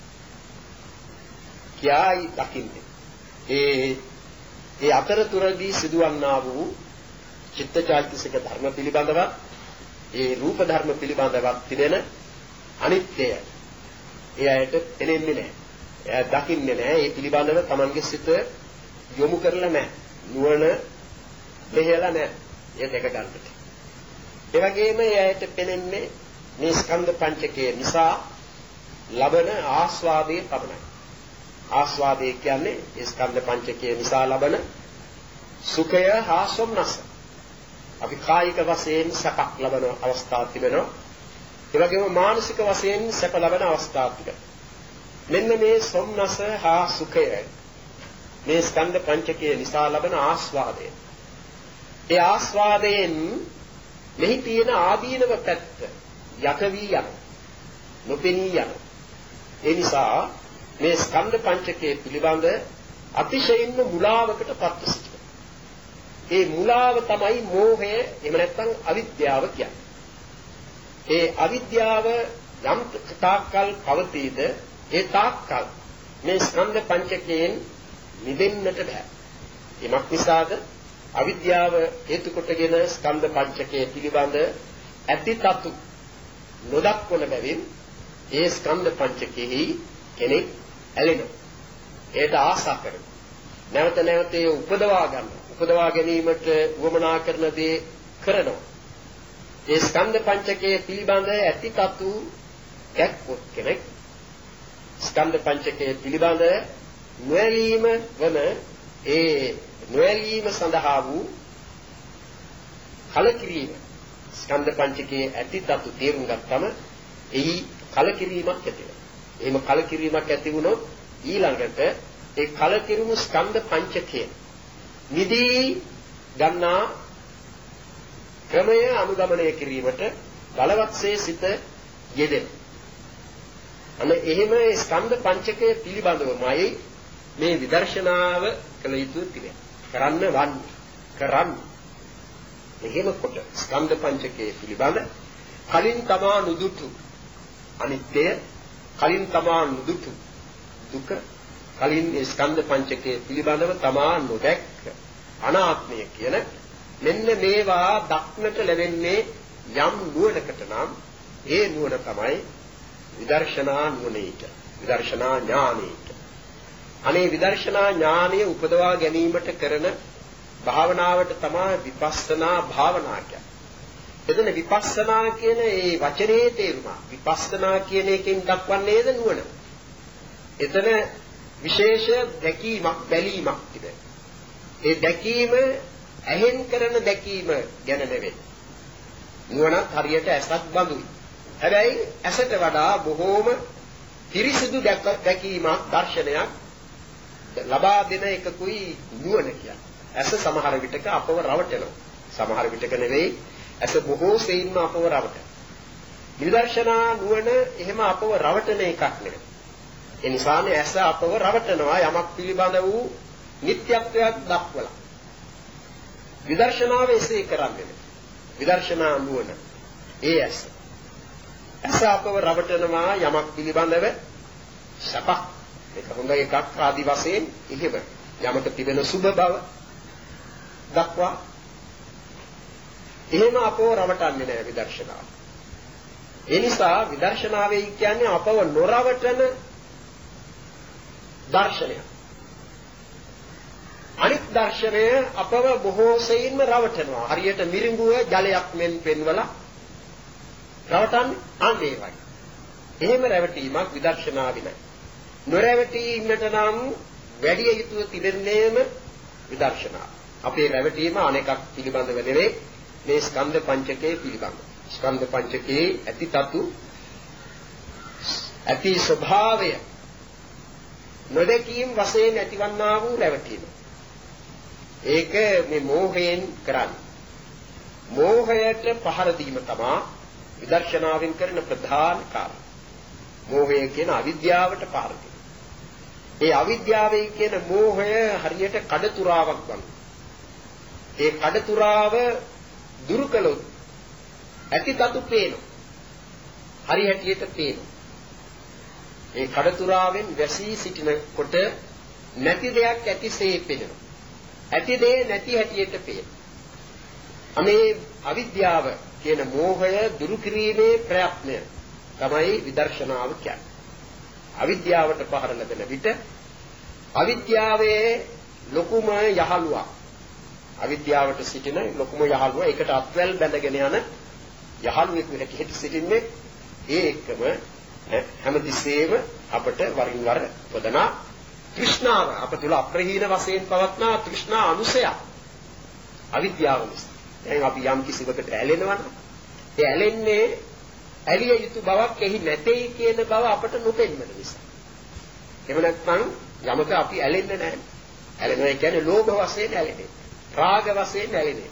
කියයි දකින්නේ. ඒ ඒ අතරතුරදී සිදුවන්නා වූ චිත්තචෛතසික ධර්ම පිළිබඳව ඒ රූප ධර්ම පිළිබඳව තිබෙන අනිත්‍යය ඒ ඇයට තේරෙන්නේ නැහැ. එයා දකින්නේ නැහැ. ඒ පිළිබඳව Tamanගේ සිත යොමු කරලා නැහැ. නුවණ දෙහෙලා නැහැ. ඒ දෙක ගන්නට. ඒ වගේම ඒ ඇයට පෙනෙන්නේ මේ ස්කන්ධ පංචකය නිසා ලබන ආස්වාදයේ පමණයි. ආස්වාදයේ කියන්නේ ඒ ස්කන්ධ පංචකය නිසා ලබන සුඛය හා සොම්නස. අපි කායික වශයෙන් සැපක් ලබන අවස්ථාවක් තිබෙනවා. ඒ වගේම මානසික වශයෙන් සැප ලබන අවස්ථාවක් තිබෙනවා. මෙන්න මේ සොම්නස හා සුඛය මේ ස්කන්ධ පංචකය නිසා ලබන ආස්වාදය. ඒ ආස්වාදයෙන් මෙහි තියෙන ආදීනව පැත්ත යට වී යන නොපෙනී යන. ඒ නිසා මේ ස්කන්ධ පංචකයේ පිළිබඳ අතිශයින්ම මුලාවකට පත්ව සිටිනවා. ඒ මුලාව තමයි මෝහය, එහෙම නැත්නම් අවිද්‍යාව කියන්නේ. ඒ අවිද්‍යාව යම් තාක්කල් පවතීද ඒ තාක්කල් මේ ස්කන්ධ පංචකයෙන් මිදෙන්නට බෑ. එමත් නිසාද අවිද්‍යාව හේතු කොටගෙන ස්කන්ධ පංචකයේ පිළිබඳ ඇතිතතු නොදක්වන බැවින් ඒ ස්කන්ධ පංචකෙහි කෙනෙක් ඇලෙනවා. ඒට ආශා කරනවා. නැවත නැවත ඒ උපදවා ගන්න. උපදවා ගැනීමට වමනා කරන දේ කරනවා. ඒ ස්කන්ධ පංචකයේ පිළිබඳ ඇතිතතු දැක්කොත් කෙනෙක් ස්කන්ධ පංචකයේ පිළිබඳ නොඇලීම වන ඒ නොඇලීම සඳහා වූ කලකිරීම ස්කන්ධ පංචකයේ ඇතිතතු තේරුම් ගත්තම එහි කලකිරීමක් ඇති වෙනවා. එහෙම කලකිරීමක් ඇති වුණොත් ඊළඟට ඒ කලකිරුණු ස්කන්ධ පංචකය නිදී ගන්නා ක්‍රමය අනුගමනය කිරීමට බලවත්සේ සිත යෙදෙන. අනේ එහෙම ස්කන්ධ පංචකය පිළිබඳවමයි මේ විදර්ශනාව කළ යුතු තිබෙන්නේ. කරන්න වන්නේ. කරන්න. එහෙම කොට ස්කන්ධ පංචකය පිළිබඳ කලින් තමා නුදුටු අනිත්‍ය, කලින් තමා නුදුටු දුක, කලින් ස්කන්ධ පංචකය පිළිබඳව තමා නොදැක්ක අනාත්මය කියන මෙන්න මේවා දක්නට ලැබෙන්නේ යම් නුවණකට නම් ඒ නුවණ තමයි විදර්ශනා නුවණීක විදර්ශනා ඥානීක. අනේ විදර්ශනා ඥානය උපදවා ගැනීමට කරන භාවනාවට තමයි විපස්සනා භාවනා කියන්නේ. එතන විපස්සනා කියන ඒ වචනේ තේරුම විපස්සනා කියන එකෙන් දක්වන්නේද නුවණ. එතන විශේෂ දැකීමක් බැලීමක් තිබේ. ඒ දැකීම ඇහෙන් කරන දැකීම ගැන නෙවෙයි. නුවණත් හරියට ඇසක් බඳුයි. හැබැයි ඇසට වඩා බොහෝම පිරිසිදු දැකීමක් දර්ශනයක් ලබා දෙන එකකුයි නුවණ කියන්නේ. ඇස සමහර විටක අපව රවටනවා. සමහර විටක නෙවෙයි ඇස බොහෝ සෙයින්ම අපව රවටනවා. විදර්ශනා නුවණ එහෙම අපව රවටන එකක් නෙවෙයි. ඒ නිසානේ ඇස අපව රවටනවා යමක් පිළිබඳ වූ නිත්‍යත්වයක් දක්වලා. විදර්ශනාව එසේ කරන්නේ නෙවෙයි. විදර්ශනා නුවණ ඒ ඇස. ඇස අපව රවටනවා යමක් පිළිබඳව සපක් මේක හොඳ එකක් ආදි වශයෙන් එහෙම යමක තිබෙන සුබ බව දක්වා එහෙම අපව රවටන්නේ නැහැ විදර්ශනාව. ඒ නිසා විදර්ශනාවේ කියන්නේ අපව නොරවටන දර්ශනය. අනිත් දර්ශනය අපව බොහෝ සෙයින්ම රවටනවා. හරියට මිරිඟුව ජලයක් මෙන් පෙන්වලා රවටන්නේ අන්න ඒ වගේ. එහෙම රැවටීමක් විදර්ශනාවේ නැහැ. නොරැවටීමට නම් වැඩි යුතුව තිබෙන්නේම විදර්ශනාව. අපේ රැවටීම අනෙකක් පිළිබඳව නෙවෙයි මේ ස්කන්ධ පංචකයේ පිළිබඳව. ස්කන්ධ පංචකයේ ඇති තතු ඇති ස්වභාවය නොදකීම් වශයෙන් ඇතිවන්නා වූ රැවටීම. ඒක මේ මෝහයෙන් කරන්නේ. මෝහයට පහර දීම තමයි විදර්ශනාවෙන් කරන ප්‍රධාන කාර්යය. මෝහය කියන අවිද්‍යාවට පහර දීම. ඒ අවිද්‍යාවේ කියන මෝහය හරියට කඩතුරාවක් වගේ. ඒ කඩතුරාව දුරු කළොත් ඇති තතු පේනවා. හරි හැටියට පේනවා. ඒ කඩතුරාවෙන් වැසී සිටිනකොට නැති දෙයක් ඇතිසේ පේනවා. ඇති දේ නැති හැටියට පේනවා. අනේ අවිද්‍යාව කියන මෝහය දුරු කිරීමේ ප්‍රයත්නය තමයි විදර්ශනාව කියන්නේ. අවිද්‍යාවට පහර ලැබෙන විට අවිද්‍යාවේ ලොකුම යහළුවා අවිද්‍යාවට සිටින ලොකුම යහළුවා ඒකට අත්වැල් බැඳගෙන යන යහළුවෙක් හැටියට සිටින්නේ ඒ එක්කම හැමතිස්සෙම අපට වරින් වර පොදනා තෘෂ්ණාව අප තුළ අප්‍රහීන වශයෙන් පවත්නා තෘෂ්ණා අනුසය අවිද්‍යාව නිසා. දැන් අපි යම් කිසිවකට ඇලෙනවා නම් ඒ ඇලෙන්නේ ඇලිය යුතු බවක් එහි නැtei කියන බව අපට නොපෙනෙන නිසා. එහෙම නැත්නම් යමක අපි ඇලෙන්නේ නැහැ. ඇලෙනවා කියන්නේ ලෝභ වශයෙන් ඇලෙන්නේ. රාග වශයෙන් ඇලෙන්නේ.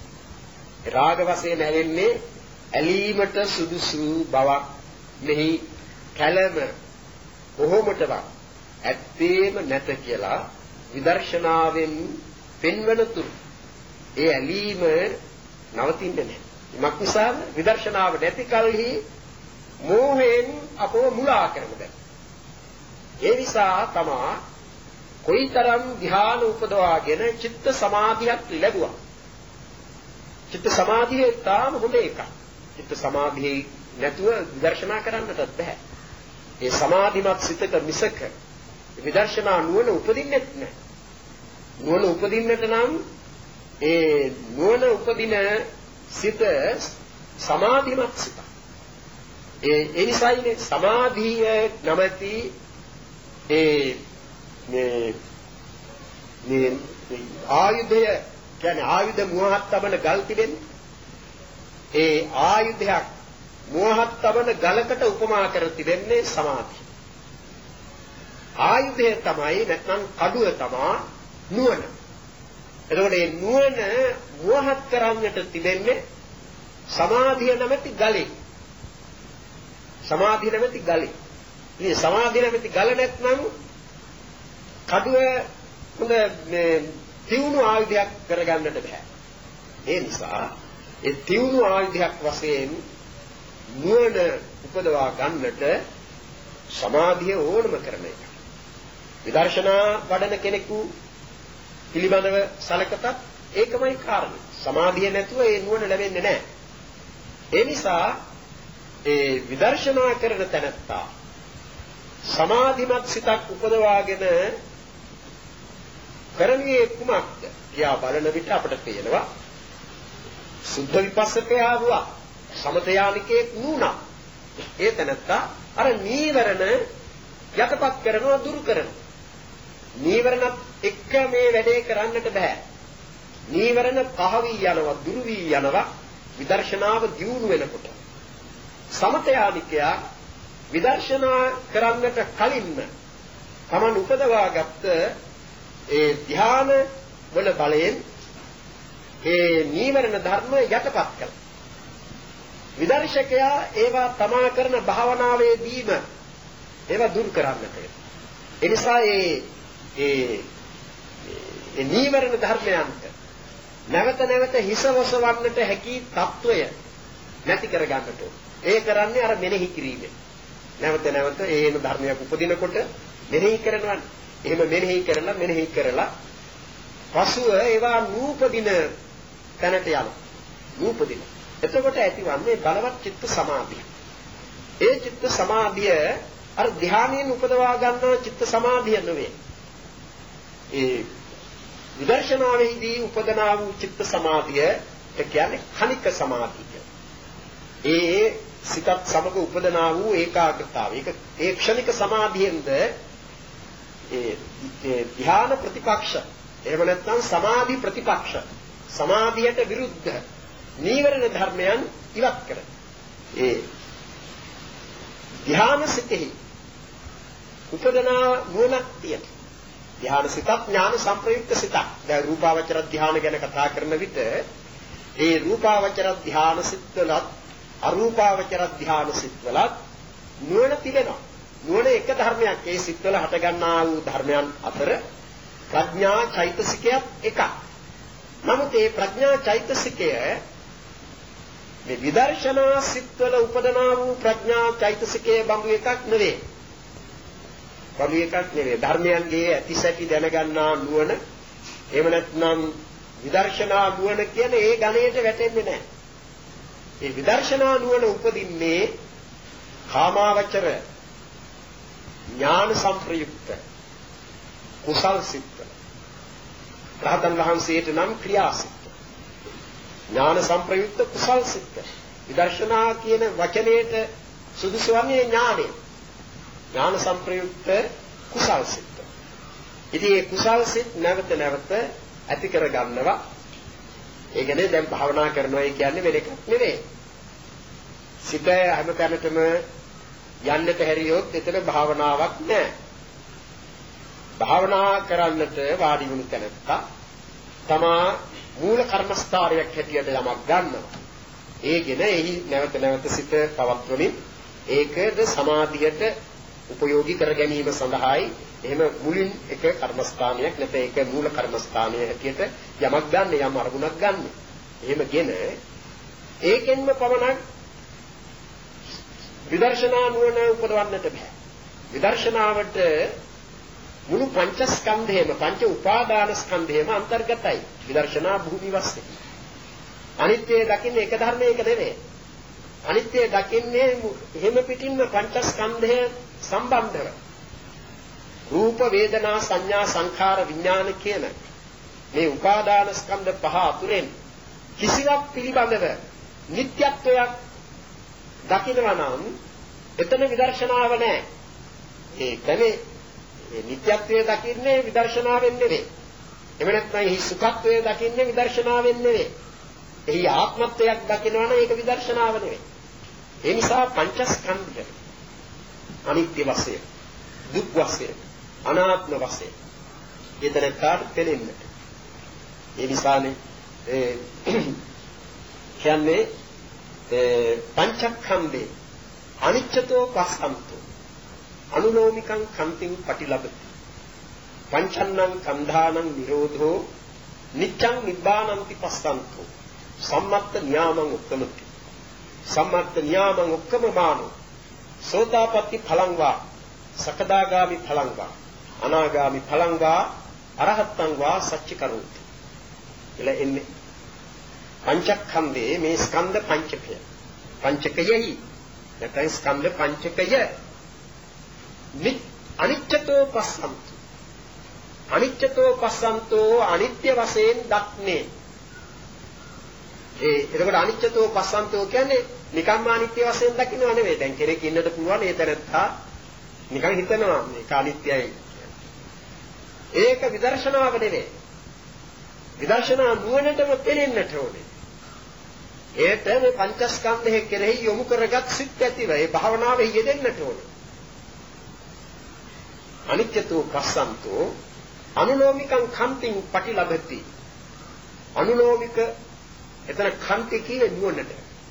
රාග වශයෙන් ඇලෙන්නේ ඇලීමට සුදුසු බවක් මෙහි කැළම කොහොමදවත් ඇත්තේම නැත කියලා විදර්ශනාවෙන් පෙන්වන තුරු ඒ ඇලීම නවතින්නේ නැහැ. මක් නිසාද? විදර්ශනාව නැති කලෙහි මෝහයෙන් අපව මුලා කරන බෑ. ඒ නිසා තමයි කොයිතරම් ධ්‍යාන උපදවාගෙන චිත්ත සමාධියක් ලැබුවා. චිත්ත සමාධිය තාම හොඳ එකක්. චිත්ත සමාධිය නැතුව විදර්ශනා කරන්නට බෑ. ඒ සමාධිමත් සිතක මිසක විදර්ශනා නුවණ උපදින්නේ නැහැ. නුවණ උපදින්නට නම් ඒ නුවණ උපදින සිත සමාධිමත් සිත. ඒ ඒ නිසායිනේ සමාධිය නැමැති ඒ මේ මේ ආයුධය කියන්නේ ආයුධ මුවහත් තබන ගල් තිබෙන්නේ. ඒ ආයුධයක් මුවහත් තබන ගලකට උපමා කර තිබෙන්නේ සමාධිය. ආයුධය තමයි නැත්නම් කඩුව තමයි නුවණ. එතකොට මේ නුවණ මුවහත් කරන්නට තිබෙන්නේ සමාධිය නැමැති ගලේ. සමාධිය නැමැති ගලේ. මේ සමාධිය නැමැති ගල නැත්නම් කඩුව හොඳ මේ තියුණු ආයුධයක් කරගන්නට බෑ. ඒ නිසා ඒ තියුණු ආයුධයක් වශයෙන් නුවණ උපදවා ගන්නට සමාධිය ඕනම කරන එක. විදර්ශනා වඩන කෙනෙකු පිළිබඳව සලකතත් ඒකමයි කාරණය. සමාධිය නැතුව ඒ නුවණ ලැබෙන්නේ නැහැ. ඒ නිසා ඒ විදර්ශනා කරන තැනත්තා සමාධිමත් සිතක් උපදවාගෙන කරන්නේ කුමක්ද? කියා බලන විට අපට පේනවා සුද්ධ විපස්සකයා වුණා සමතයානිකේ නුණා. ඒ තැනත්තා අර නීවරණ යටපත් කරනවා දුරු කරනවා. නීවරණත් එක්ක මේ වැඩේ කරන්නට බෑ. නීවරණ පහ වී යනවා දුරු වී යනවා විදර්ශනාව දියුණු වෙනකොට. සමතයානිකයා විදර්ශනා කරන්නට කලින්ම තමන් උපදවාගත්ත ඒ ධ්‍යාන වල බලයෙන් ඒ නීවරණ ධර්ම යටපත් කළා. විදර්ශකයා ඒවා තමා කරන භාවනාවේදීම ඒවා දුරු කරන්නට. ඒ නිසා ඒ ඒ ඒ නීවරණ ධර්මයන්ට නැවත නැවත හිස වසවන්නට හැකි తত্ত্বය නැති කර ගන්නට. ඒ කරන්නේ අර මෙනෙහි කිරීමෙන්. නැවත නැවත ඒන ධර්මයක් උපදිනකොට මෙනෙහි කරනවා. එහෙම මෙනෙහි කරලා මෙනෙහි කරලා පසුව ඒවා නූපදින තැනට යනවා. නූපදින. එතකොට ඇතිවන්නේ බලවත් චිත්ත සමාධිය. ඒ චිත්ත සමාධිය අර ධානයෙන් උපදවා ගන්නා චිත්ත සමාධිය නෙවෙයි. ඒ විදර්ශනාවේදී උපදනා වූ චිත්ත සමාධිය ඒ කියන්නේ කණික සමාධිය. ඒ සිතත් සමග උපදනා වූ ඒකාග්‍රතාවය. ඒක ඒ ක්ෂණික සමාධියෙන්ද ඒ ධ්‍යාන ප්‍රතිපක්ෂ එහෙම නැත්නම් සමාධි ප්‍රතිපක්ෂ සමාධියට විරුද්ධ නීවරණ ධර්මයන් ඉවත් කර. ඒ ධ්‍යාන සිතෙහි උපදනා නුවණක් තියෙන. ධ්‍යාන සිතක් ඥාන සංප්‍රයුක්ත සිතක්. දැන් රූපාවචර ධ්‍යාන ගැන කතා කරන විට ඒ රූපාවචර ධ්‍යාන සිත්වලත් අරූපාවචර ධ්‍යාන සිත්වලත් නුවණ තිබෙනවා. නුවණ එක ධර්මයක්. ඒ සිත්වල හට ගන්නා වූ ධර්මයන් අතර ප්‍රඥා චෛතසිකයක් එකක්. නමුත් ඒ ප්‍රඥා චෛතසිකය මේ විදර්ශනා සිත්වල උපදනා වූ ප්‍රඥා චෛතසිකයේ බඳු එකක් නෙවෙයි. බඳු එකක් නෙවෙයි. ධර්මයන්ගේ ඇතිසැටි දැනගන්නා නුවණ එහෙම නැත්නම් විදර්ශනා නුවණ කියන ඒ ගණයට වැටෙන්නේ නැහැ. ඒ විදර්ශනා නුවණ උපදින්නේ කාමාවචර ඥාන සංප්‍රයුක්ත කුසල් සිත්. රහතන් වහන්සේට නම් ක්‍රියාසිත. ඥාන සංප්‍රයුක්ත කුසල් සිත්. විදර්ශනා කියන වචනයේට සුදුසු වන්නේ ඥානය. ඥාන සංප්‍රයුක්ත කුසල් සිත්. ඉතින් මේ කුසල් සිත් නැවත නැවත ඇති කර ගන්නවා. ඒ කියන්නේ දැන් භාවනා කරනවා කියන්නේ වෙන එකක් නෙවෙයි. සිත හැමතැනටම යන්නට හැරියොත් එතන භාවනාවක් නැහැ. භාවනා කරන්නට වාඩි වුණු තැනත්තා තමා මූල කර්මස්ථානයක් හැටියට යමක් ගන්නවා. ඒකෙන එහි නැවත නැවත සිත පවත්වමින් ඒකද සමාධියට උපයෝගී කර ගැනීම සඳහායි එහෙම මුලින් එක කර්මස්ථානයක් නැත්නම් ඒක මූල කර්මස්ථානය හැටියට යමක් ගන්න යම් අරමුණක් ගන්න. එහෙමගෙන ඒකෙන්ම පමණක් විදර්ශනා නුවණ උපදවන්නට බෑ. විදර්ශනාවට මුළු පංචස්කන්ධයම පංච උපාදාන ස්කන්ධයම අන්තර්ගතයි. විදර්ශනා භූමි වස්තේ. අනිත්‍ය දකින්නේ එක ධර්මයක නෙවෙයි. අනිත්‍ය දකින්නේ එහෙම පිටින්ම පංචස්කන්ධය සම්බන්ධව. රූප වේදනා සංඥා සංඛාර විඥාන කියන මේ උපාදාන ස්කන්ධ පහ අතුරෙන් කිසිවක් පිළිබඳව නිත්‍යත්වයක් දකිනවා නම් එතන විදර්ශනාව නැහැ. ඒ කියන්නේ මේ නිත්‍යත්වයේ දකින්නේ විදර්ශනාවෙන් නෙවෙයි. එහෙම නැත්නම් එහි සුඛත්වයේ දකින්නේ විදර්ශනාවෙන් නෙවෙයි. එහි ආත්මත්වයක් දකිනවා නම් ඒක විදර්ශනාව නෙවෙයි. ඒ නිසා පංචස්කන්ධය අනිත්‍ය වශයෙන්, දුක් වශයෙන්, අනාත්ම වශයෙන් ඊතරකාට පෙනෙන්නේ. ඒ නිසානේ ඒ කියන්නේ පංචස්කන්ධේ අනිච්චතෝ පස්සන්තෝ අනුලෝමිකං කන්තිං පටිලබති පංචන්නං කන්ධානං නිරෝධෝ නිච්ඡං නිබ්බානන්ති පස්සන්තෝ සම්මත්ත න්‍යාමං උක්කමති සම්මත්ත න්‍යාමං උක්කමමානෝ සෝතාපට්ටි ඵලං වා සකදාගාමි ඵලං වා අනාගාමි ඵලං වා අරහත්තං වා සච්චි කරෝති කියලා එන්නේ පංචස්කන්ධේ මේ ස්කන්ධ පංචකය පංචකයෙහි නැත්නම් ස්කන්ධ පංචකය අනිච්චතෝ පස්සන්තෝ අනිච්චතෝ පස්සන්තෝ අනිත්‍ය වශයෙන් දක්නේ. ඒ එතකොට අනිච්චතෝ පස්සන්තෝ කියන්නේ නිකම්ම අනිත්‍ය වශයෙන් දකින්නව නෙවෙයි. දැන් කෙනෙක් ඉන්නට පුළුවන් ඒ තරත්තා නිකන් හිතනවා මේක අනිත්‍යයි. ඒක විදර්ශනාව නෙවෙයි. විදර්ශනා නුවණටම පෙනෙන්නට ඕනේ. ඒත මේ පංචස්කන්ධයේ කෙරෙහි යොමු කරගත් සිත් ඇතිව ඒ භාවනාවේ යෙදෙන්නට ඕනේ. අනිච්චතෝ පස්සන්තෝ අනුලෝමිකං කන්තිං පටිලබති අනුලෝමික එතන කන්ති කියන්නේ නුවණට.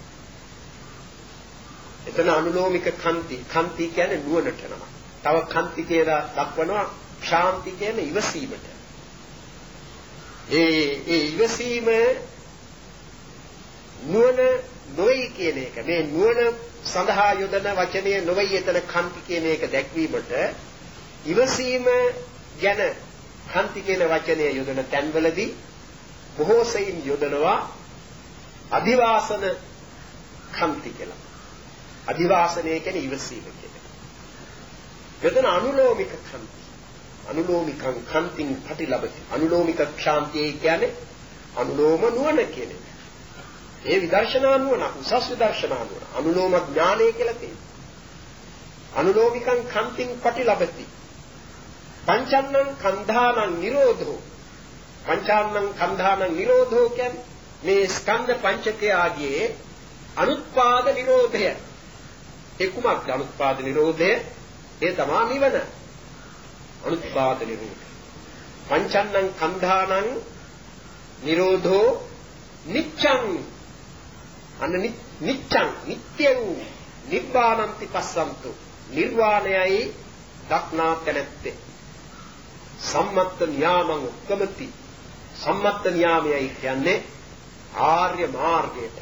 එතන අනුලෝමික කන්ති කන්ති කියන්නේ නුවණට නම. තව කන්ති කියලා දක්වනවා ශාන්ති කියන්නේ ඉවසීමට. ඒ ඒ ඉවසීම නුවණ නොයි කියන එක. මේ නුවණ සඳහා යොදන වචනය නොවේ එතන කන්ති කියන එක දැක්වීමට ඉවසීම ගැන කන්ති කියන වචනය යොදන තැන්වලදී බොහෝ සෙයින් යොදනවා අදිවාසන කන්ති කියලා. අදිවාසනය කියන්නේ ඉවසීම කියන එක. යොදන අනුලෝමික කන්ති. අනුලෝමිකං කන්තිං පටිලබති. අනුලෝමික ක්ෂාන්තිය කියන්නේ අනුලෝම නුවණ කියන එක. ඒ විදර්ශනා නුවණ උසස් විදර්ශනා නුවණ අනුලෝම ඥානය කියලා කියනවා. අනුලෝමිකං කන්තිං පටිලබති. පංචන්නං කන්ධානං නිරෝධෝ. පංචාන්නං කන්ධානං නිරෝධෝ කියන්නේ මේ ස්කන්ධ පංචකයාගේ අනුත්පාද නිරෝධය. ඒ කුමක්ද අනුත්පාද නිරෝධය? ඒ තමයි නිවන. අනුත්පාද නිරෝධය. පංචන්නං කන්ධානං නිරෝධෝ නිච්ඡං අන්න නිච්ඡං නිත්‍ය වූ නිබ්බානන්ති පස්සන්තු නිර්වාණයයි දක්නා තැනැත්තේ සම්මත්ත න්‍යාමං උක්කමති. සම්මත්ත න්‍යාමයයි කියන්නේ ආර්ය මාර්ගයට.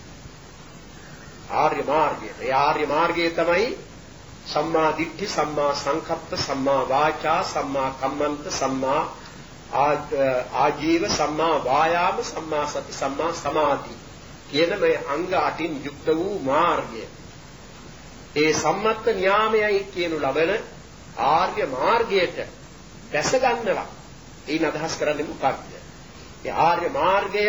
ආර්ය මාර්ගයට. ඒ ආර්ය මාර්ගය තමයි සම්මා දිට්ඨි, සම්මා සංකප්ප, සම්මා වාචා, සම්මා කම්මන්ත, සම්මා ආජීව, සම්මා වායාම, සම්මා සති, සම්මා සමාධි කියන මේ අංග අටින් යුක්ත වූ මාර්ගය. ඒ සම්මත්ත න්‍යාමයයි කියනු ලබන ආර්ය මාර්ගයට දැස ගන්නවා. ඒන අදහස් කරන්නේ මොකක්ද? ඒ ආර්ය මාර්ගය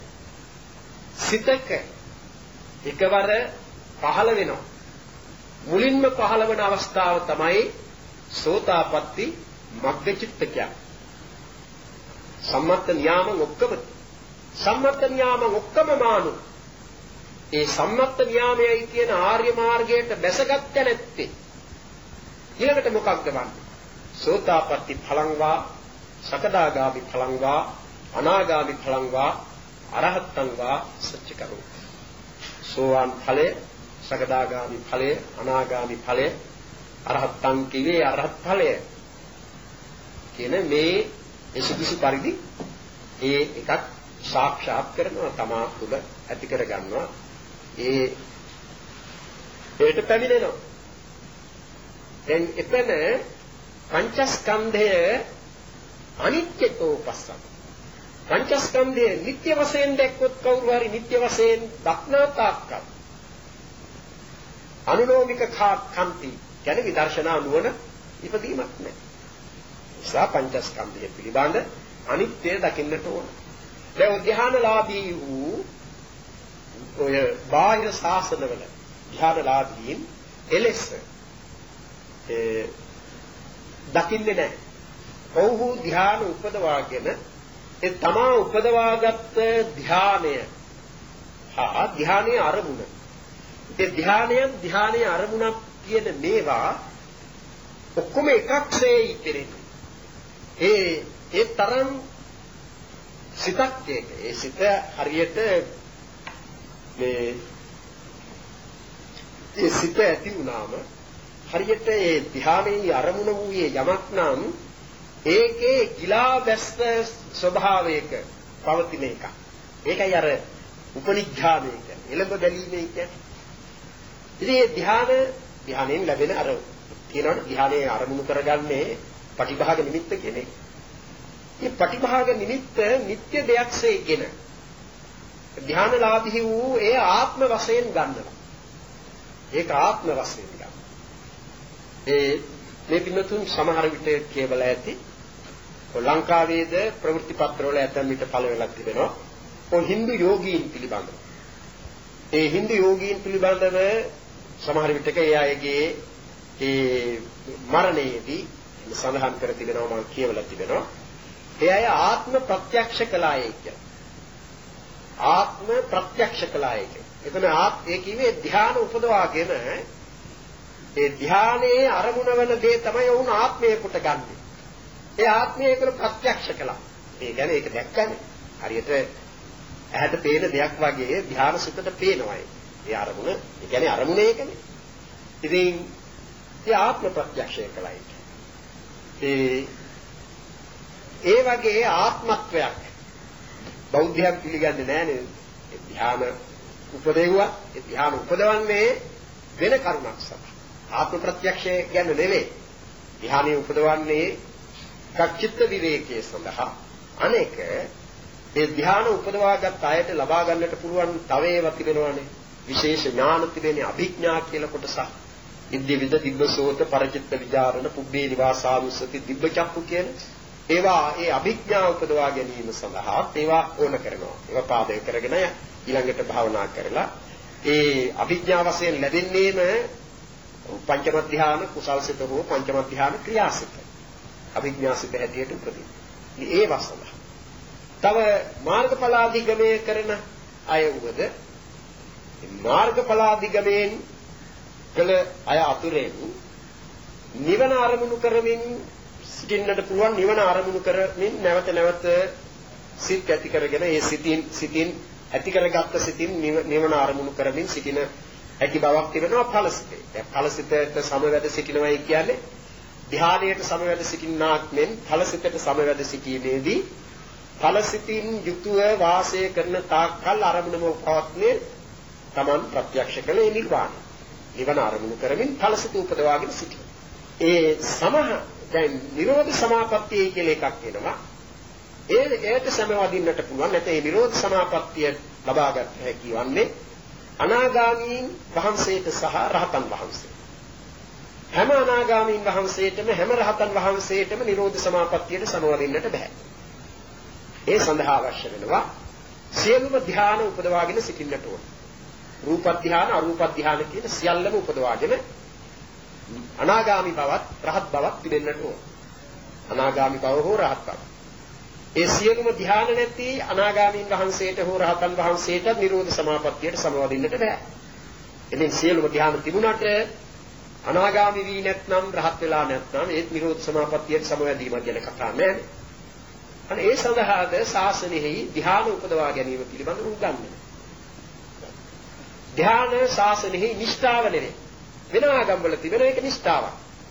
සිතක එකවර පහළ වෙනවා. මුලින්ම පහළ වෙන අවස්ථාව තමයි සෝතාපට්ටි මග්ගචිත්තකය. සම්මත්ත න්‍යාමං ඔක්කම සම්මත්ත න්‍යාමං ඔක්කම මානු. ඒ සම්මත්ත න්‍යාමයයි කියන ආර්ය මාර්ගයට බැසගත්තේ නැත්තේ. ඊළඟට මොකක්ද වන්නේ? සෝතාපට්ටි ඵලං වා, සකදාගාමි ඵලං වා, අනාගාමි ඵලං වා, අරහත්තං වා සච්චකරෝ. සෝවාන් ඵලය, සකදාගාමි ඵලය, අනාගාමි ඵලය, අරහත්තං කිවේ අරහත් ඵලය කියන මේ එසුදුසු පරිදි ඒ එකක් සාක්ෂාත් කරනවා, තමා තුළ ඇති කර ගන්නවා. ඒ ඒට පැමිණෙනවා. දැන් එතන පංචස්කන්ධය අනිත්‍යතෝ පස්සක්. පංචස්කන්ධය නිට්ටය වශයෙන් දැක්කොත් කවුරු හරි නිට්ටය වශයෙන් දක්නා තාක්කල් අනුලෝමික කාන්ති කියන්නේ විදර්ශනා නුවණ ඉපදීමක් නැහැ. සා පංචස්කන්ධය පිළිබඳ අනිත්‍ය දකින්නට ඕන. දැන් ධ්‍යානලාභී වූ ඔය බාහිර ශාසනවල ධ්‍යානලාභීන් එලෙස ඒ දකින්නේ නැහැ. ඔව්හු ධ්‍යාන උපදවාගෙන ඒ තමා උපදවාගත් ධ්‍යානය හා ධ්‍යානයේ අරමුණ. ඒ ධ්‍යානයන් ධ්‍යානයේ අරමුණක් කියන මේවා ඔක්කොම එකක්සේ ඉතිරෙන්නේ. ඒ ඒ තරම් සිතක් එක. ඒ සිත හරියට මේ ඒ සිත ඇති වුණාම හරියට ඒ ධ්‍යානයේ අරමුණ වූයේ යමක් නම් ඒකේ ගිලා බැස්ත ස්වභාවයක පවතින එක. ඒකයි අර උපනිඥානය කියන්නේ. එළඹ බැලීමේ කියන්නේ. ඉතින් මේ ධ්‍යාන ධ්‍යානයෙන් ලැබෙන අර කියනවනේ ධ්‍යානයේ අරමුණු කරගන්නේ පටිභාග නිමිත්ත කියන එක. මේ පටිභාග නිමිත්ත නිත්‍ය දෙයක්සේගෙන ධ්‍යානලාභී වූ ඒ ආත්ම වශයෙන් ගන්නවා. ඒක ආත්ම වශයෙන් ගන්නවා. ඒ මේ පින්නතුන් සමහර විට කියවලා ඇති ලංකාවේද ප්‍රවෘත්ති පත්‍රවල ඇතැම් විට පළ වෙලා තිබෙනවා. ඔය Hindu යෝගීන් පිළිබඳව. ඒ Hindu යෝගීන් පිළිබඳව සමහර විටක ඒ අයගේ ඒ මරණයේදී සඳහන් කර තිබෙනවා, මම කියවලා තිබෙනවා. ඒ අය ආත්ම ප්‍රත්‍යක්ෂ කළායයි කියන. ආත්ම ප්‍රත්‍යක්ෂ කළායයි කියන. එතන ආත් ඒ කිව්වේ ධ්‍යාන උපදවාගෙන ඒ ධ්‍යානයේ අරමුණ වෙන දේ තමයි වුණ ආත්මය කොට ගන්නෙ. ඒ ආත්මය ඒකල ප්‍රත්‍යක්ෂ කළා. ඒ කියන්නේ ඒක දැක්කනේ. හරියට ඇහැට පේන දෙයක් වගේ ධ්‍යාන සිතට පේනවා. ඒ අරමුණ, ඒ කියන්නේ අරමුණ ඒකනේ. ඉතින් ඒ ආත්ම ප්‍රත්‍යක්ෂය කළයි. ඒ ඒ වගේ ආත්මත්වයක් බෞද්ධයන් පිළිගන්නේ නැහැ නේද? ධ්‍යාන උපදෙව්වා. ඒ ධ්‍යාන උපදවන්නේ වෙන කරුණක් සඳහා. ආත්ම ප්‍රත්‍යක්ෂය ගැන නෙවෙයි. ධ්‍යානෙ උපදවන්නේ චිත්ත විවේකයේ සඳහා. අනේක ඒ ධ්‍යාන උපදවාගත් අයට ලබා ගන්නට පුළුවන් තව ඒවා තිබෙනවානේ. විශේෂ ඥාන තිබෙන අභිඥා කියලා කොටසක්. ඉන්ද්‍ය විද දිබ්බසෝත පරචිත්ත විචාරණ පුබ්බේ නිවාසානුස්සති දිබ්බචක්කු කියන ඒවා ඒ අභිඥා උපදවා ගැනීම සඳහා ඒවා ඕන කරනවා. ඒවා පාදක කරගෙන ඊළඟට භාවනා කරලා ඒ අභිඥා වශයෙන් ලැබෙන්නේම පංචම ධ්‍යාන කුසල්සිත හෝ පංචම ධ්‍යාන ක්‍රියාසිත. අභිඥාසිත හැටියට උපදින. ඒ වසන. තව මාර්ගඵලාදිගමේ කරන අය උවද මාර්ගඵලාදිගමෙන් කළ අය අතුරෙන් නිවන අරමුණු කරමින් සිටින්නට පුළුවන් නිවන අරමුණු කරමින් නැවත නැවත සිත් ඇති කරගෙන ඒ සිතින් සිතින් ඇති කරගත්ත සිතින් නිවන අරමුණු කරමින් සිටින ඇති බවක් තිබෙනවා ඵලසිතේ. දැන් ඵලසිතට සමවැද සිටිනවයි කියන්නේ ධ්‍යානයට සමවැද සිටින්නාක් මෙන් ඵලසිතට සමවැද සිටීමේදී ඵලසිතින් යුතුව වාසය කරන තාක්කල් අරමුණම පවත්නේ Taman ප්‍රත්‍යක්ෂ කළේ නිර්වාණය. නිවන අරමුණු කරමින් ඵලසිත උපදවාගෙන සිටින. ඒ සමහ දැන් නිරෝධ සමාපත්තිය කියලා එකක් එනවා. ඒ ඒට සමවදින්නට පුළුවන්. නැත්නම් මේ නිරෝධ සමාපත්තිය ලබා ගන්න හැකි වන්නේ අනාගාමීන් වහන්සේට සහ රහතන් වහන්සේ. හැම අනාගාමීන් වහන්සේටම හැම රහතන් වහන්සේටම නිරෝධ සමාපත්තියට සමවදින්නට බෑ. ඒ සඳහා අවශ්‍ය වෙනවා සියලුම ධ්‍යාන උපදවාගෙන සිටින්නට ඕන. රූප ධ්‍යාන, අරූප ධ්‍යාන කියන සියල්ලම උපදවාගෙන අනාගාමි බවත් රහත් බවත් පිළිෙන්නට ඕන. අනාගාමි බව හෝ රහත් බව. ඒ සියලුම ධ්‍යාන නැති අනාගාමීන් වහන්සේට හෝ රහතන් වහන්සේට නිරෝධ සමාපත්තියට සමවදින්නට බෑ. එදින් සියලුම ධ්‍යාන තිබුණාට අනාගාමි වී නැත්නම් රහත් වෙලා නැත්නම් ඒත් නිරෝධ සමාපත්තියට සමවැදීම ගැන කතා නැහැ. අනේ ඒ සඳහාද ශාසනයෙහි ධ්‍යාන උපදවා ගැනීම පිළිබඳව උගන්වනවා. ධ්‍යාන ශාසනයෙහි නිෂ්ඨාව නෙවේ. වෙන ආගම්වල තිබෙන එක නිෂ්ඨාවක්.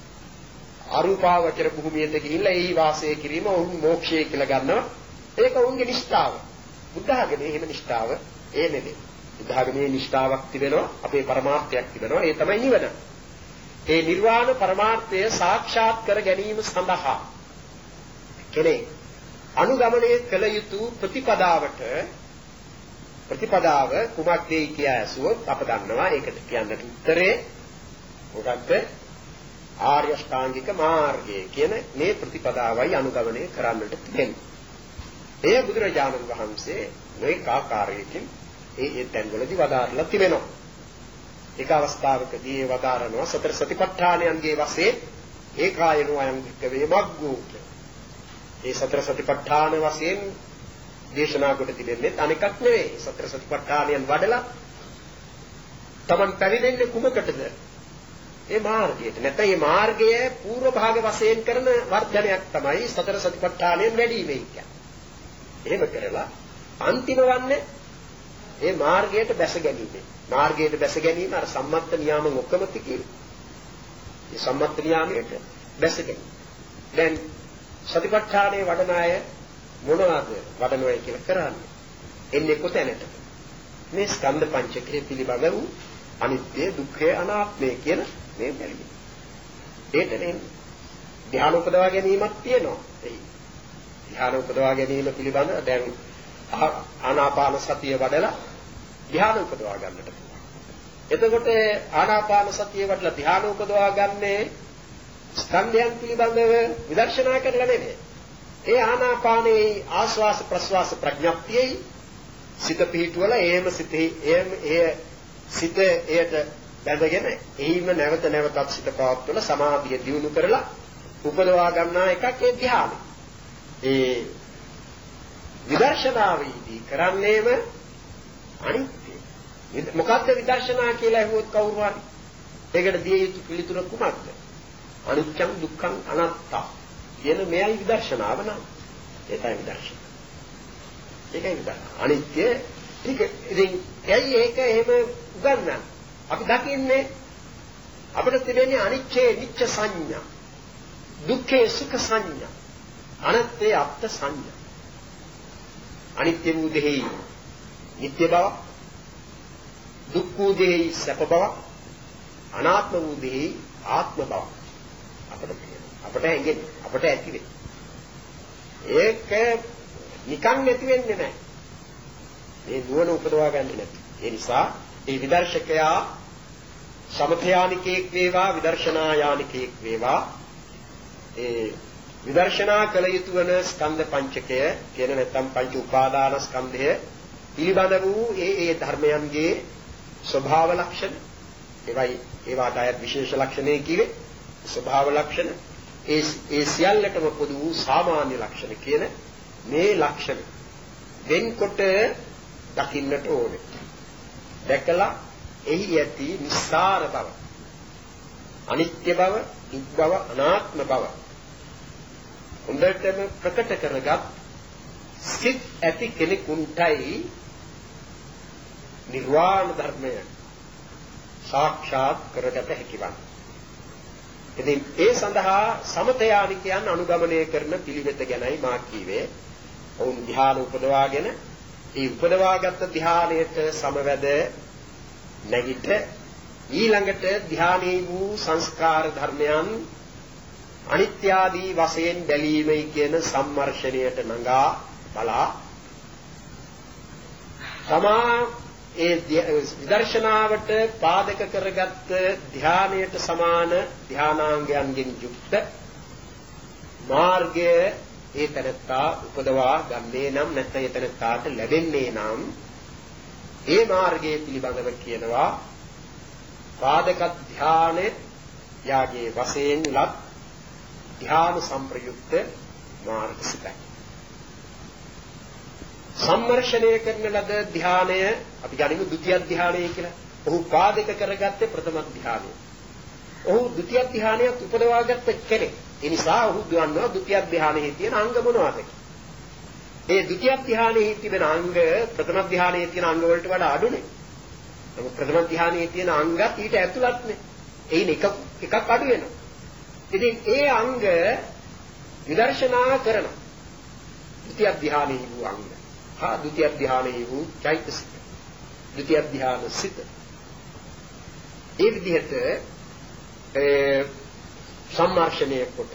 අරූපාවචර භූමියට ගිහිල්ලා එහි වාසය කිරීම ඔවුන් මෝක්ෂය කියලා ගන්නවා. ඒක ඔවුන්ගේ නිෂ්ඨාව. බුද්ධ ආගමේ එහෙම නිෂ්ඨාව ඒ නෙවේ. බුද්ධ ආගමේ නිෂ්ඨාවක් තිබෙනවා. අපේ පරමාර්ථයක් තිබෙනවා. ඒ තමයි නිවන. ඒ නිර්වාණ පරමාර්ථය සාක්ෂාත් කර ගැනීම සඳහා කෙනෙක් අනුගමනය කළ යුතු ප්‍රතිපදාවට ප්‍රතිපදාව කුමක්දයි කියා ඇසුවොත් අප දන්නවා ඒකට කියන්නට උත්තරේ මොකක්ද ආර්ය අෂ්ටාංගික මාර්ගය කියන මේ ප්‍රතිපදාවයි අනුගමනය කරන්නට තිබෙන්නේ. ඒ බුදුරජාණන් වහන්සේ මේ ආකාරයකින් ඒ ඒ තැන්වලදී වදාරලා තිබෙනවා. එක අවස්ථාවකදී ඒ වදාරනවා සතර සතිපට්ඨානයන්ගේ වශයෙන් ඒකායනෝ අයං වික්කවේ මග්ගෝ. ඒ සතර සතිපට්ඨාන වශයෙන් දේශනා කොට තිබෙන්නේ අනිකක් නෙවෙයි. සතර සතිපට්ඨානයන් වඩලා Taman පැවිදෙන්නේ කුමකටද? ඒ මාර්ගයට. නැත්නම් මේ මාර්ගයේ පූර්ව භාග වශයෙන් කරන වර්ධනයක් තමයි සතර සතිපට්ඨානයෙන් වැඩි වෙයි කියන්නේ. එහෙම කරලා අන්තිම වන්නේ මේ මාර්ගයට බැස ගැනීම. මාර්ගයට බැස ගැනීම අර සම්මත්ත නියාම ඔක්කොම තිකේ. මේ සම්මත්ත නියාමයට බැස ගැනීම. දැන් සතිපට්ඨානයේ වඩන අය මොනවාද වඩනවයි කියලා කරන්නේ? එන්නේ කොතැනට? මේ ස්කන්ධ පංචකය පිළිබඳ වූ අනිත්‍ය, දුක්ඛ, අනාත්මය කියන මේ බැලීම. ඒකනේ ධ්‍යාන උපදවා ගැනීමක් තියෙනවා. එයි. ධ්‍යාන උපදවා ගැනීම පිළිබඳ දැන් ආනාපාන සතිය වඩලා ධ්‍යාන උපදවා ගන්නට පුළුවන්. එතකොට ආනාපාන සතිය වඩලා ධ්‍යාන උපදවා ගන්නේ ස්කන්ධයන් පිළිබඳව විදර්ශනා කරලා නෙමෙයි. ඒ ආනාපානයේ ආස්වාස ප්‍රස්වාස ප්‍රඥප්තියේ සිත පිහිටුවල එහෙම සිතේ එහෙම ඒ සිත එයට බැඳගෙන එහිම නැවත නැවතත් සිත පවත්වල සමාධිය දියුණු කරලා උපදවා ගන්නා එකක් ඒ ධ්‍යානෙ. ඒ විදර්ශනාවේදී කරන්නේම අනිත්‍ය. මොකද්ද විදර්ශනා කියලා අහුවොත් කවුරු හරි ඒකට දිය යුතු පිළිතුර කුමක්ද? අනිත්‍යං දුක්ඛං අනාත්තා කියන මෙයයි විදර්ශනාව නම්. ඒකයි විදර්ශන. ඒකයි විදර්ශන. අනිත්‍ය ටික ඉතින් ඇයි ඒක එහෙම උගන්වන්නේ? අපි දකින්නේ අපිට තිබෙන්නේ අනිච්චේ නිච්ච සංඥා. දුක්ඛේ සුඛ සංඥා. අනාත්මේ අත්ත් සංඥා. අනිත්‍ය වූ දෙහි නිත්‍ය බව දුක් වූ දෙහි සැප බව, අනාත්ම වූ දෙහි ආත්ම බව අපට අපට හැඟෙන්නේ, අපට ඇති වෙන්නේ. ඒක නිකන් නැති වෙන්නේ නැහැ. මේ නුවණ උපදවා ගන්න නැති. ඒ නිසා මේ විදර්ශකයා සමථයානිකෙක් වේවා විදර්ශනා යානිකෙක් වේවා ඒ විදර්ශනා කළ යුතු වන ස්කන්ධ පංචකය කියන නැත්නම් පංච උපාදාන ස්කන්ධය පිළිබඳ වූ ඒ ඒ ධර්මයන්ගේ ස්වභාව ලක්ෂණ ඒවයි ඒවාට අයත් විශේෂ ලක්ෂණේ කියේ ස්වභාව ලක්ෂණ ඒ ඒ සියල්ලටම පොදු වූ සාමාන්‍ය ලක්ෂණ කියන මේ ලක්ෂණ වෙන්කොට දකින්නට ඕනේ. දැකලා එහි ඇති නිස්සාර බව, අනිත්‍ය බව, දුක් බව, අනාත්ම බව හොඳටම ප්‍රකට කරගත් සිත් ඇති කෙනෙකුටයි නිර්වාණ ධර්මය සාක්ෂාත් කරගත හැකිවන්නේ. ඉතින් ඒ සඳහා සමතයානිකයන් අනුගමනය කරන පිළිවෙත ගැනයි මා කීවේ. ඔවුන් ධ්‍යාන උපදවාගෙන ඒ උපදවාගත් ධ්‍යානයට සමවැද නැගිට ඊළඟට ධ්‍යානයේ වූ සංස්කාර ධර්මයන් අනිත්‍ය ආදී වශයෙන් බැලීමයි කියන සම්මර්ෂණයට නඟා බලා තමා ඒ විදර්ශනාවට පාදක කරගත් ධ්‍යානයට සමාන ධ්‍යානාංගයන්ගෙන් යුක්ත මාර්ගය ඒ තැනත්තා උපදවා ගන්නේ නම් නැත්නම් ඒ තැනත්තාට ලැබෙන්නේ නම් ඒ මාර්ගයේ පිළිබඳව කියනවා පාදක ධ්‍යානෙ යාගේ වශයෙන් ලත් ධ්‍යාන සම්ප්‍රයුක්ත මාර්ගසිතයි. සම්මර්ෂණය කරන ලද ධ්‍යානය අපි ගනිමු ဒုတိ ය ධ්‍යානය කියලා. ඔහු පාදක කරගත්තේ ප්‍රථම ධ්‍යානය. ඔහු ဒုတိ ය ධ්‍යානයත් උපදවාගත්ත කෙනෙක්. ඒ නිසා ඔහු දන්නවා ဒုတိ ය ධ්‍යානයේ තියෙන අංග මොනවද කියලා. ඒ ဒုတိ ය ධ්‍යානයේ තිබෙන අංග ප්‍රථම ධ්‍යානයේ තියෙන අංග වලට වඩා අඩුනේ. නමුත් ප්‍රථම ධ්‍යානයේ තියෙන අංගත් ඊට ඇතුළත්නේ. ඒයින් එක එකක් අඩු වෙනවා. ඉතින් ඒ අංග විදර්ශනා කරන ဒုတိ ය ධ්‍යානයේ වූ අංග හා ဒုတိ ය ධ්‍යානයේ වූ චෛතසික ဒုတိ ය ධ්‍යාන සිත ඒ විදිහට ඒ සම්මර්ෂණය කොට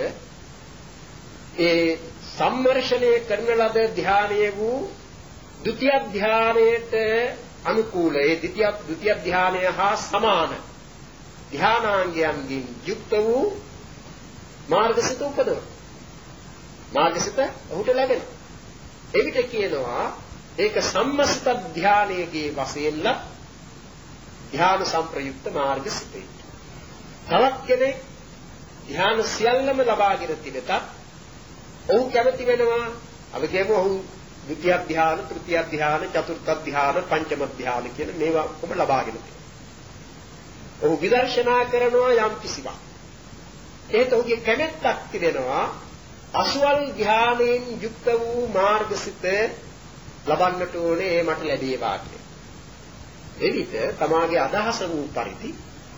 ඒ සම්මර්ෂණය කරන ලද ධ්‍යානයේ වූ ဒုတိ ය ධ්‍යානයට අනුකූල ඒ ဒုတိ ය ဒုတိ ය ධ්‍යානය හා සමාන ධ්‍යානාංගයන්ගෙන් යුක්ත වූ මාර්ගසිත උපදව මාර්ගසිත ඔහුට ලැබෙන එවිට කියනවා ඒක සම්මස්ත ධ්‍යානයේ වශයෙන්ල ධ්‍යාන සම්ප්‍රයුක්ත මාර්ගසිතයි. තවත් කෙනෙක් ධ්‍යාන සියල්ලම ලබාගෙන තිබෙතත් ඔහු කැමති වෙනවා අපි කියමු ඔහු ဒုတိ ය ධ්‍යාන, තෘතිය ධ්‍යාන, චතුර්ථ ධ්‍යාන, පංචම ධ්‍යාන කියන මේවා කොහොම ලබාගෙන තිබෙනවා. ඔහු විදර්ශනා කරනවා යම් කිසිවක්. ඒත් ඔහුගේ කැමැත්තක් තිබෙනවා අසුවල් ධ්‍යානයෙන් යුක්ත වූ මාර්ගසිත ලබන්නට ඕනේ ඒ මට ලැබේවා කියලා. එවිට තමාගේ අදහස වූ පරිදි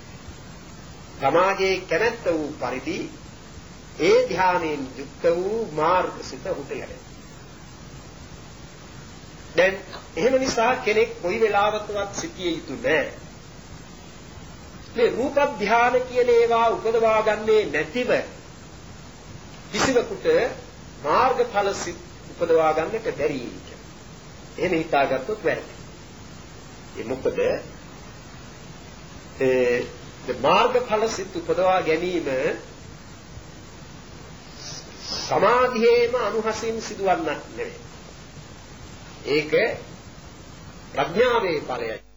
තමාගේ කැමැත්ත වූ පරිදි ඒ ධ්‍යානයෙන් යුක්ත වූ මාර්ගසිත උට ලැබෙනවා. දැන් එහෙම නිසා කෙනෙක් කොයි වෙලාවකවත් සිටිය යුතු නැහැ. මේ රූප ධ්‍යාන කියන ඒවා උපදවා ගන්නේ නැතිව කිසිවෙකුට මාර්ගඵල සිත් උපදවා ගන්නට බැරි කියලා. එහෙම හිතාගත්තොත් වැරදි. ඒ මොකද ඒ මාර්ගඵල සිත් උපදවා ගැනීම සමාධියේම අනුහසින් සිදුවන්නක් නෙවෙයි. ඒක ප්‍රඥාවේ ඵලයයි.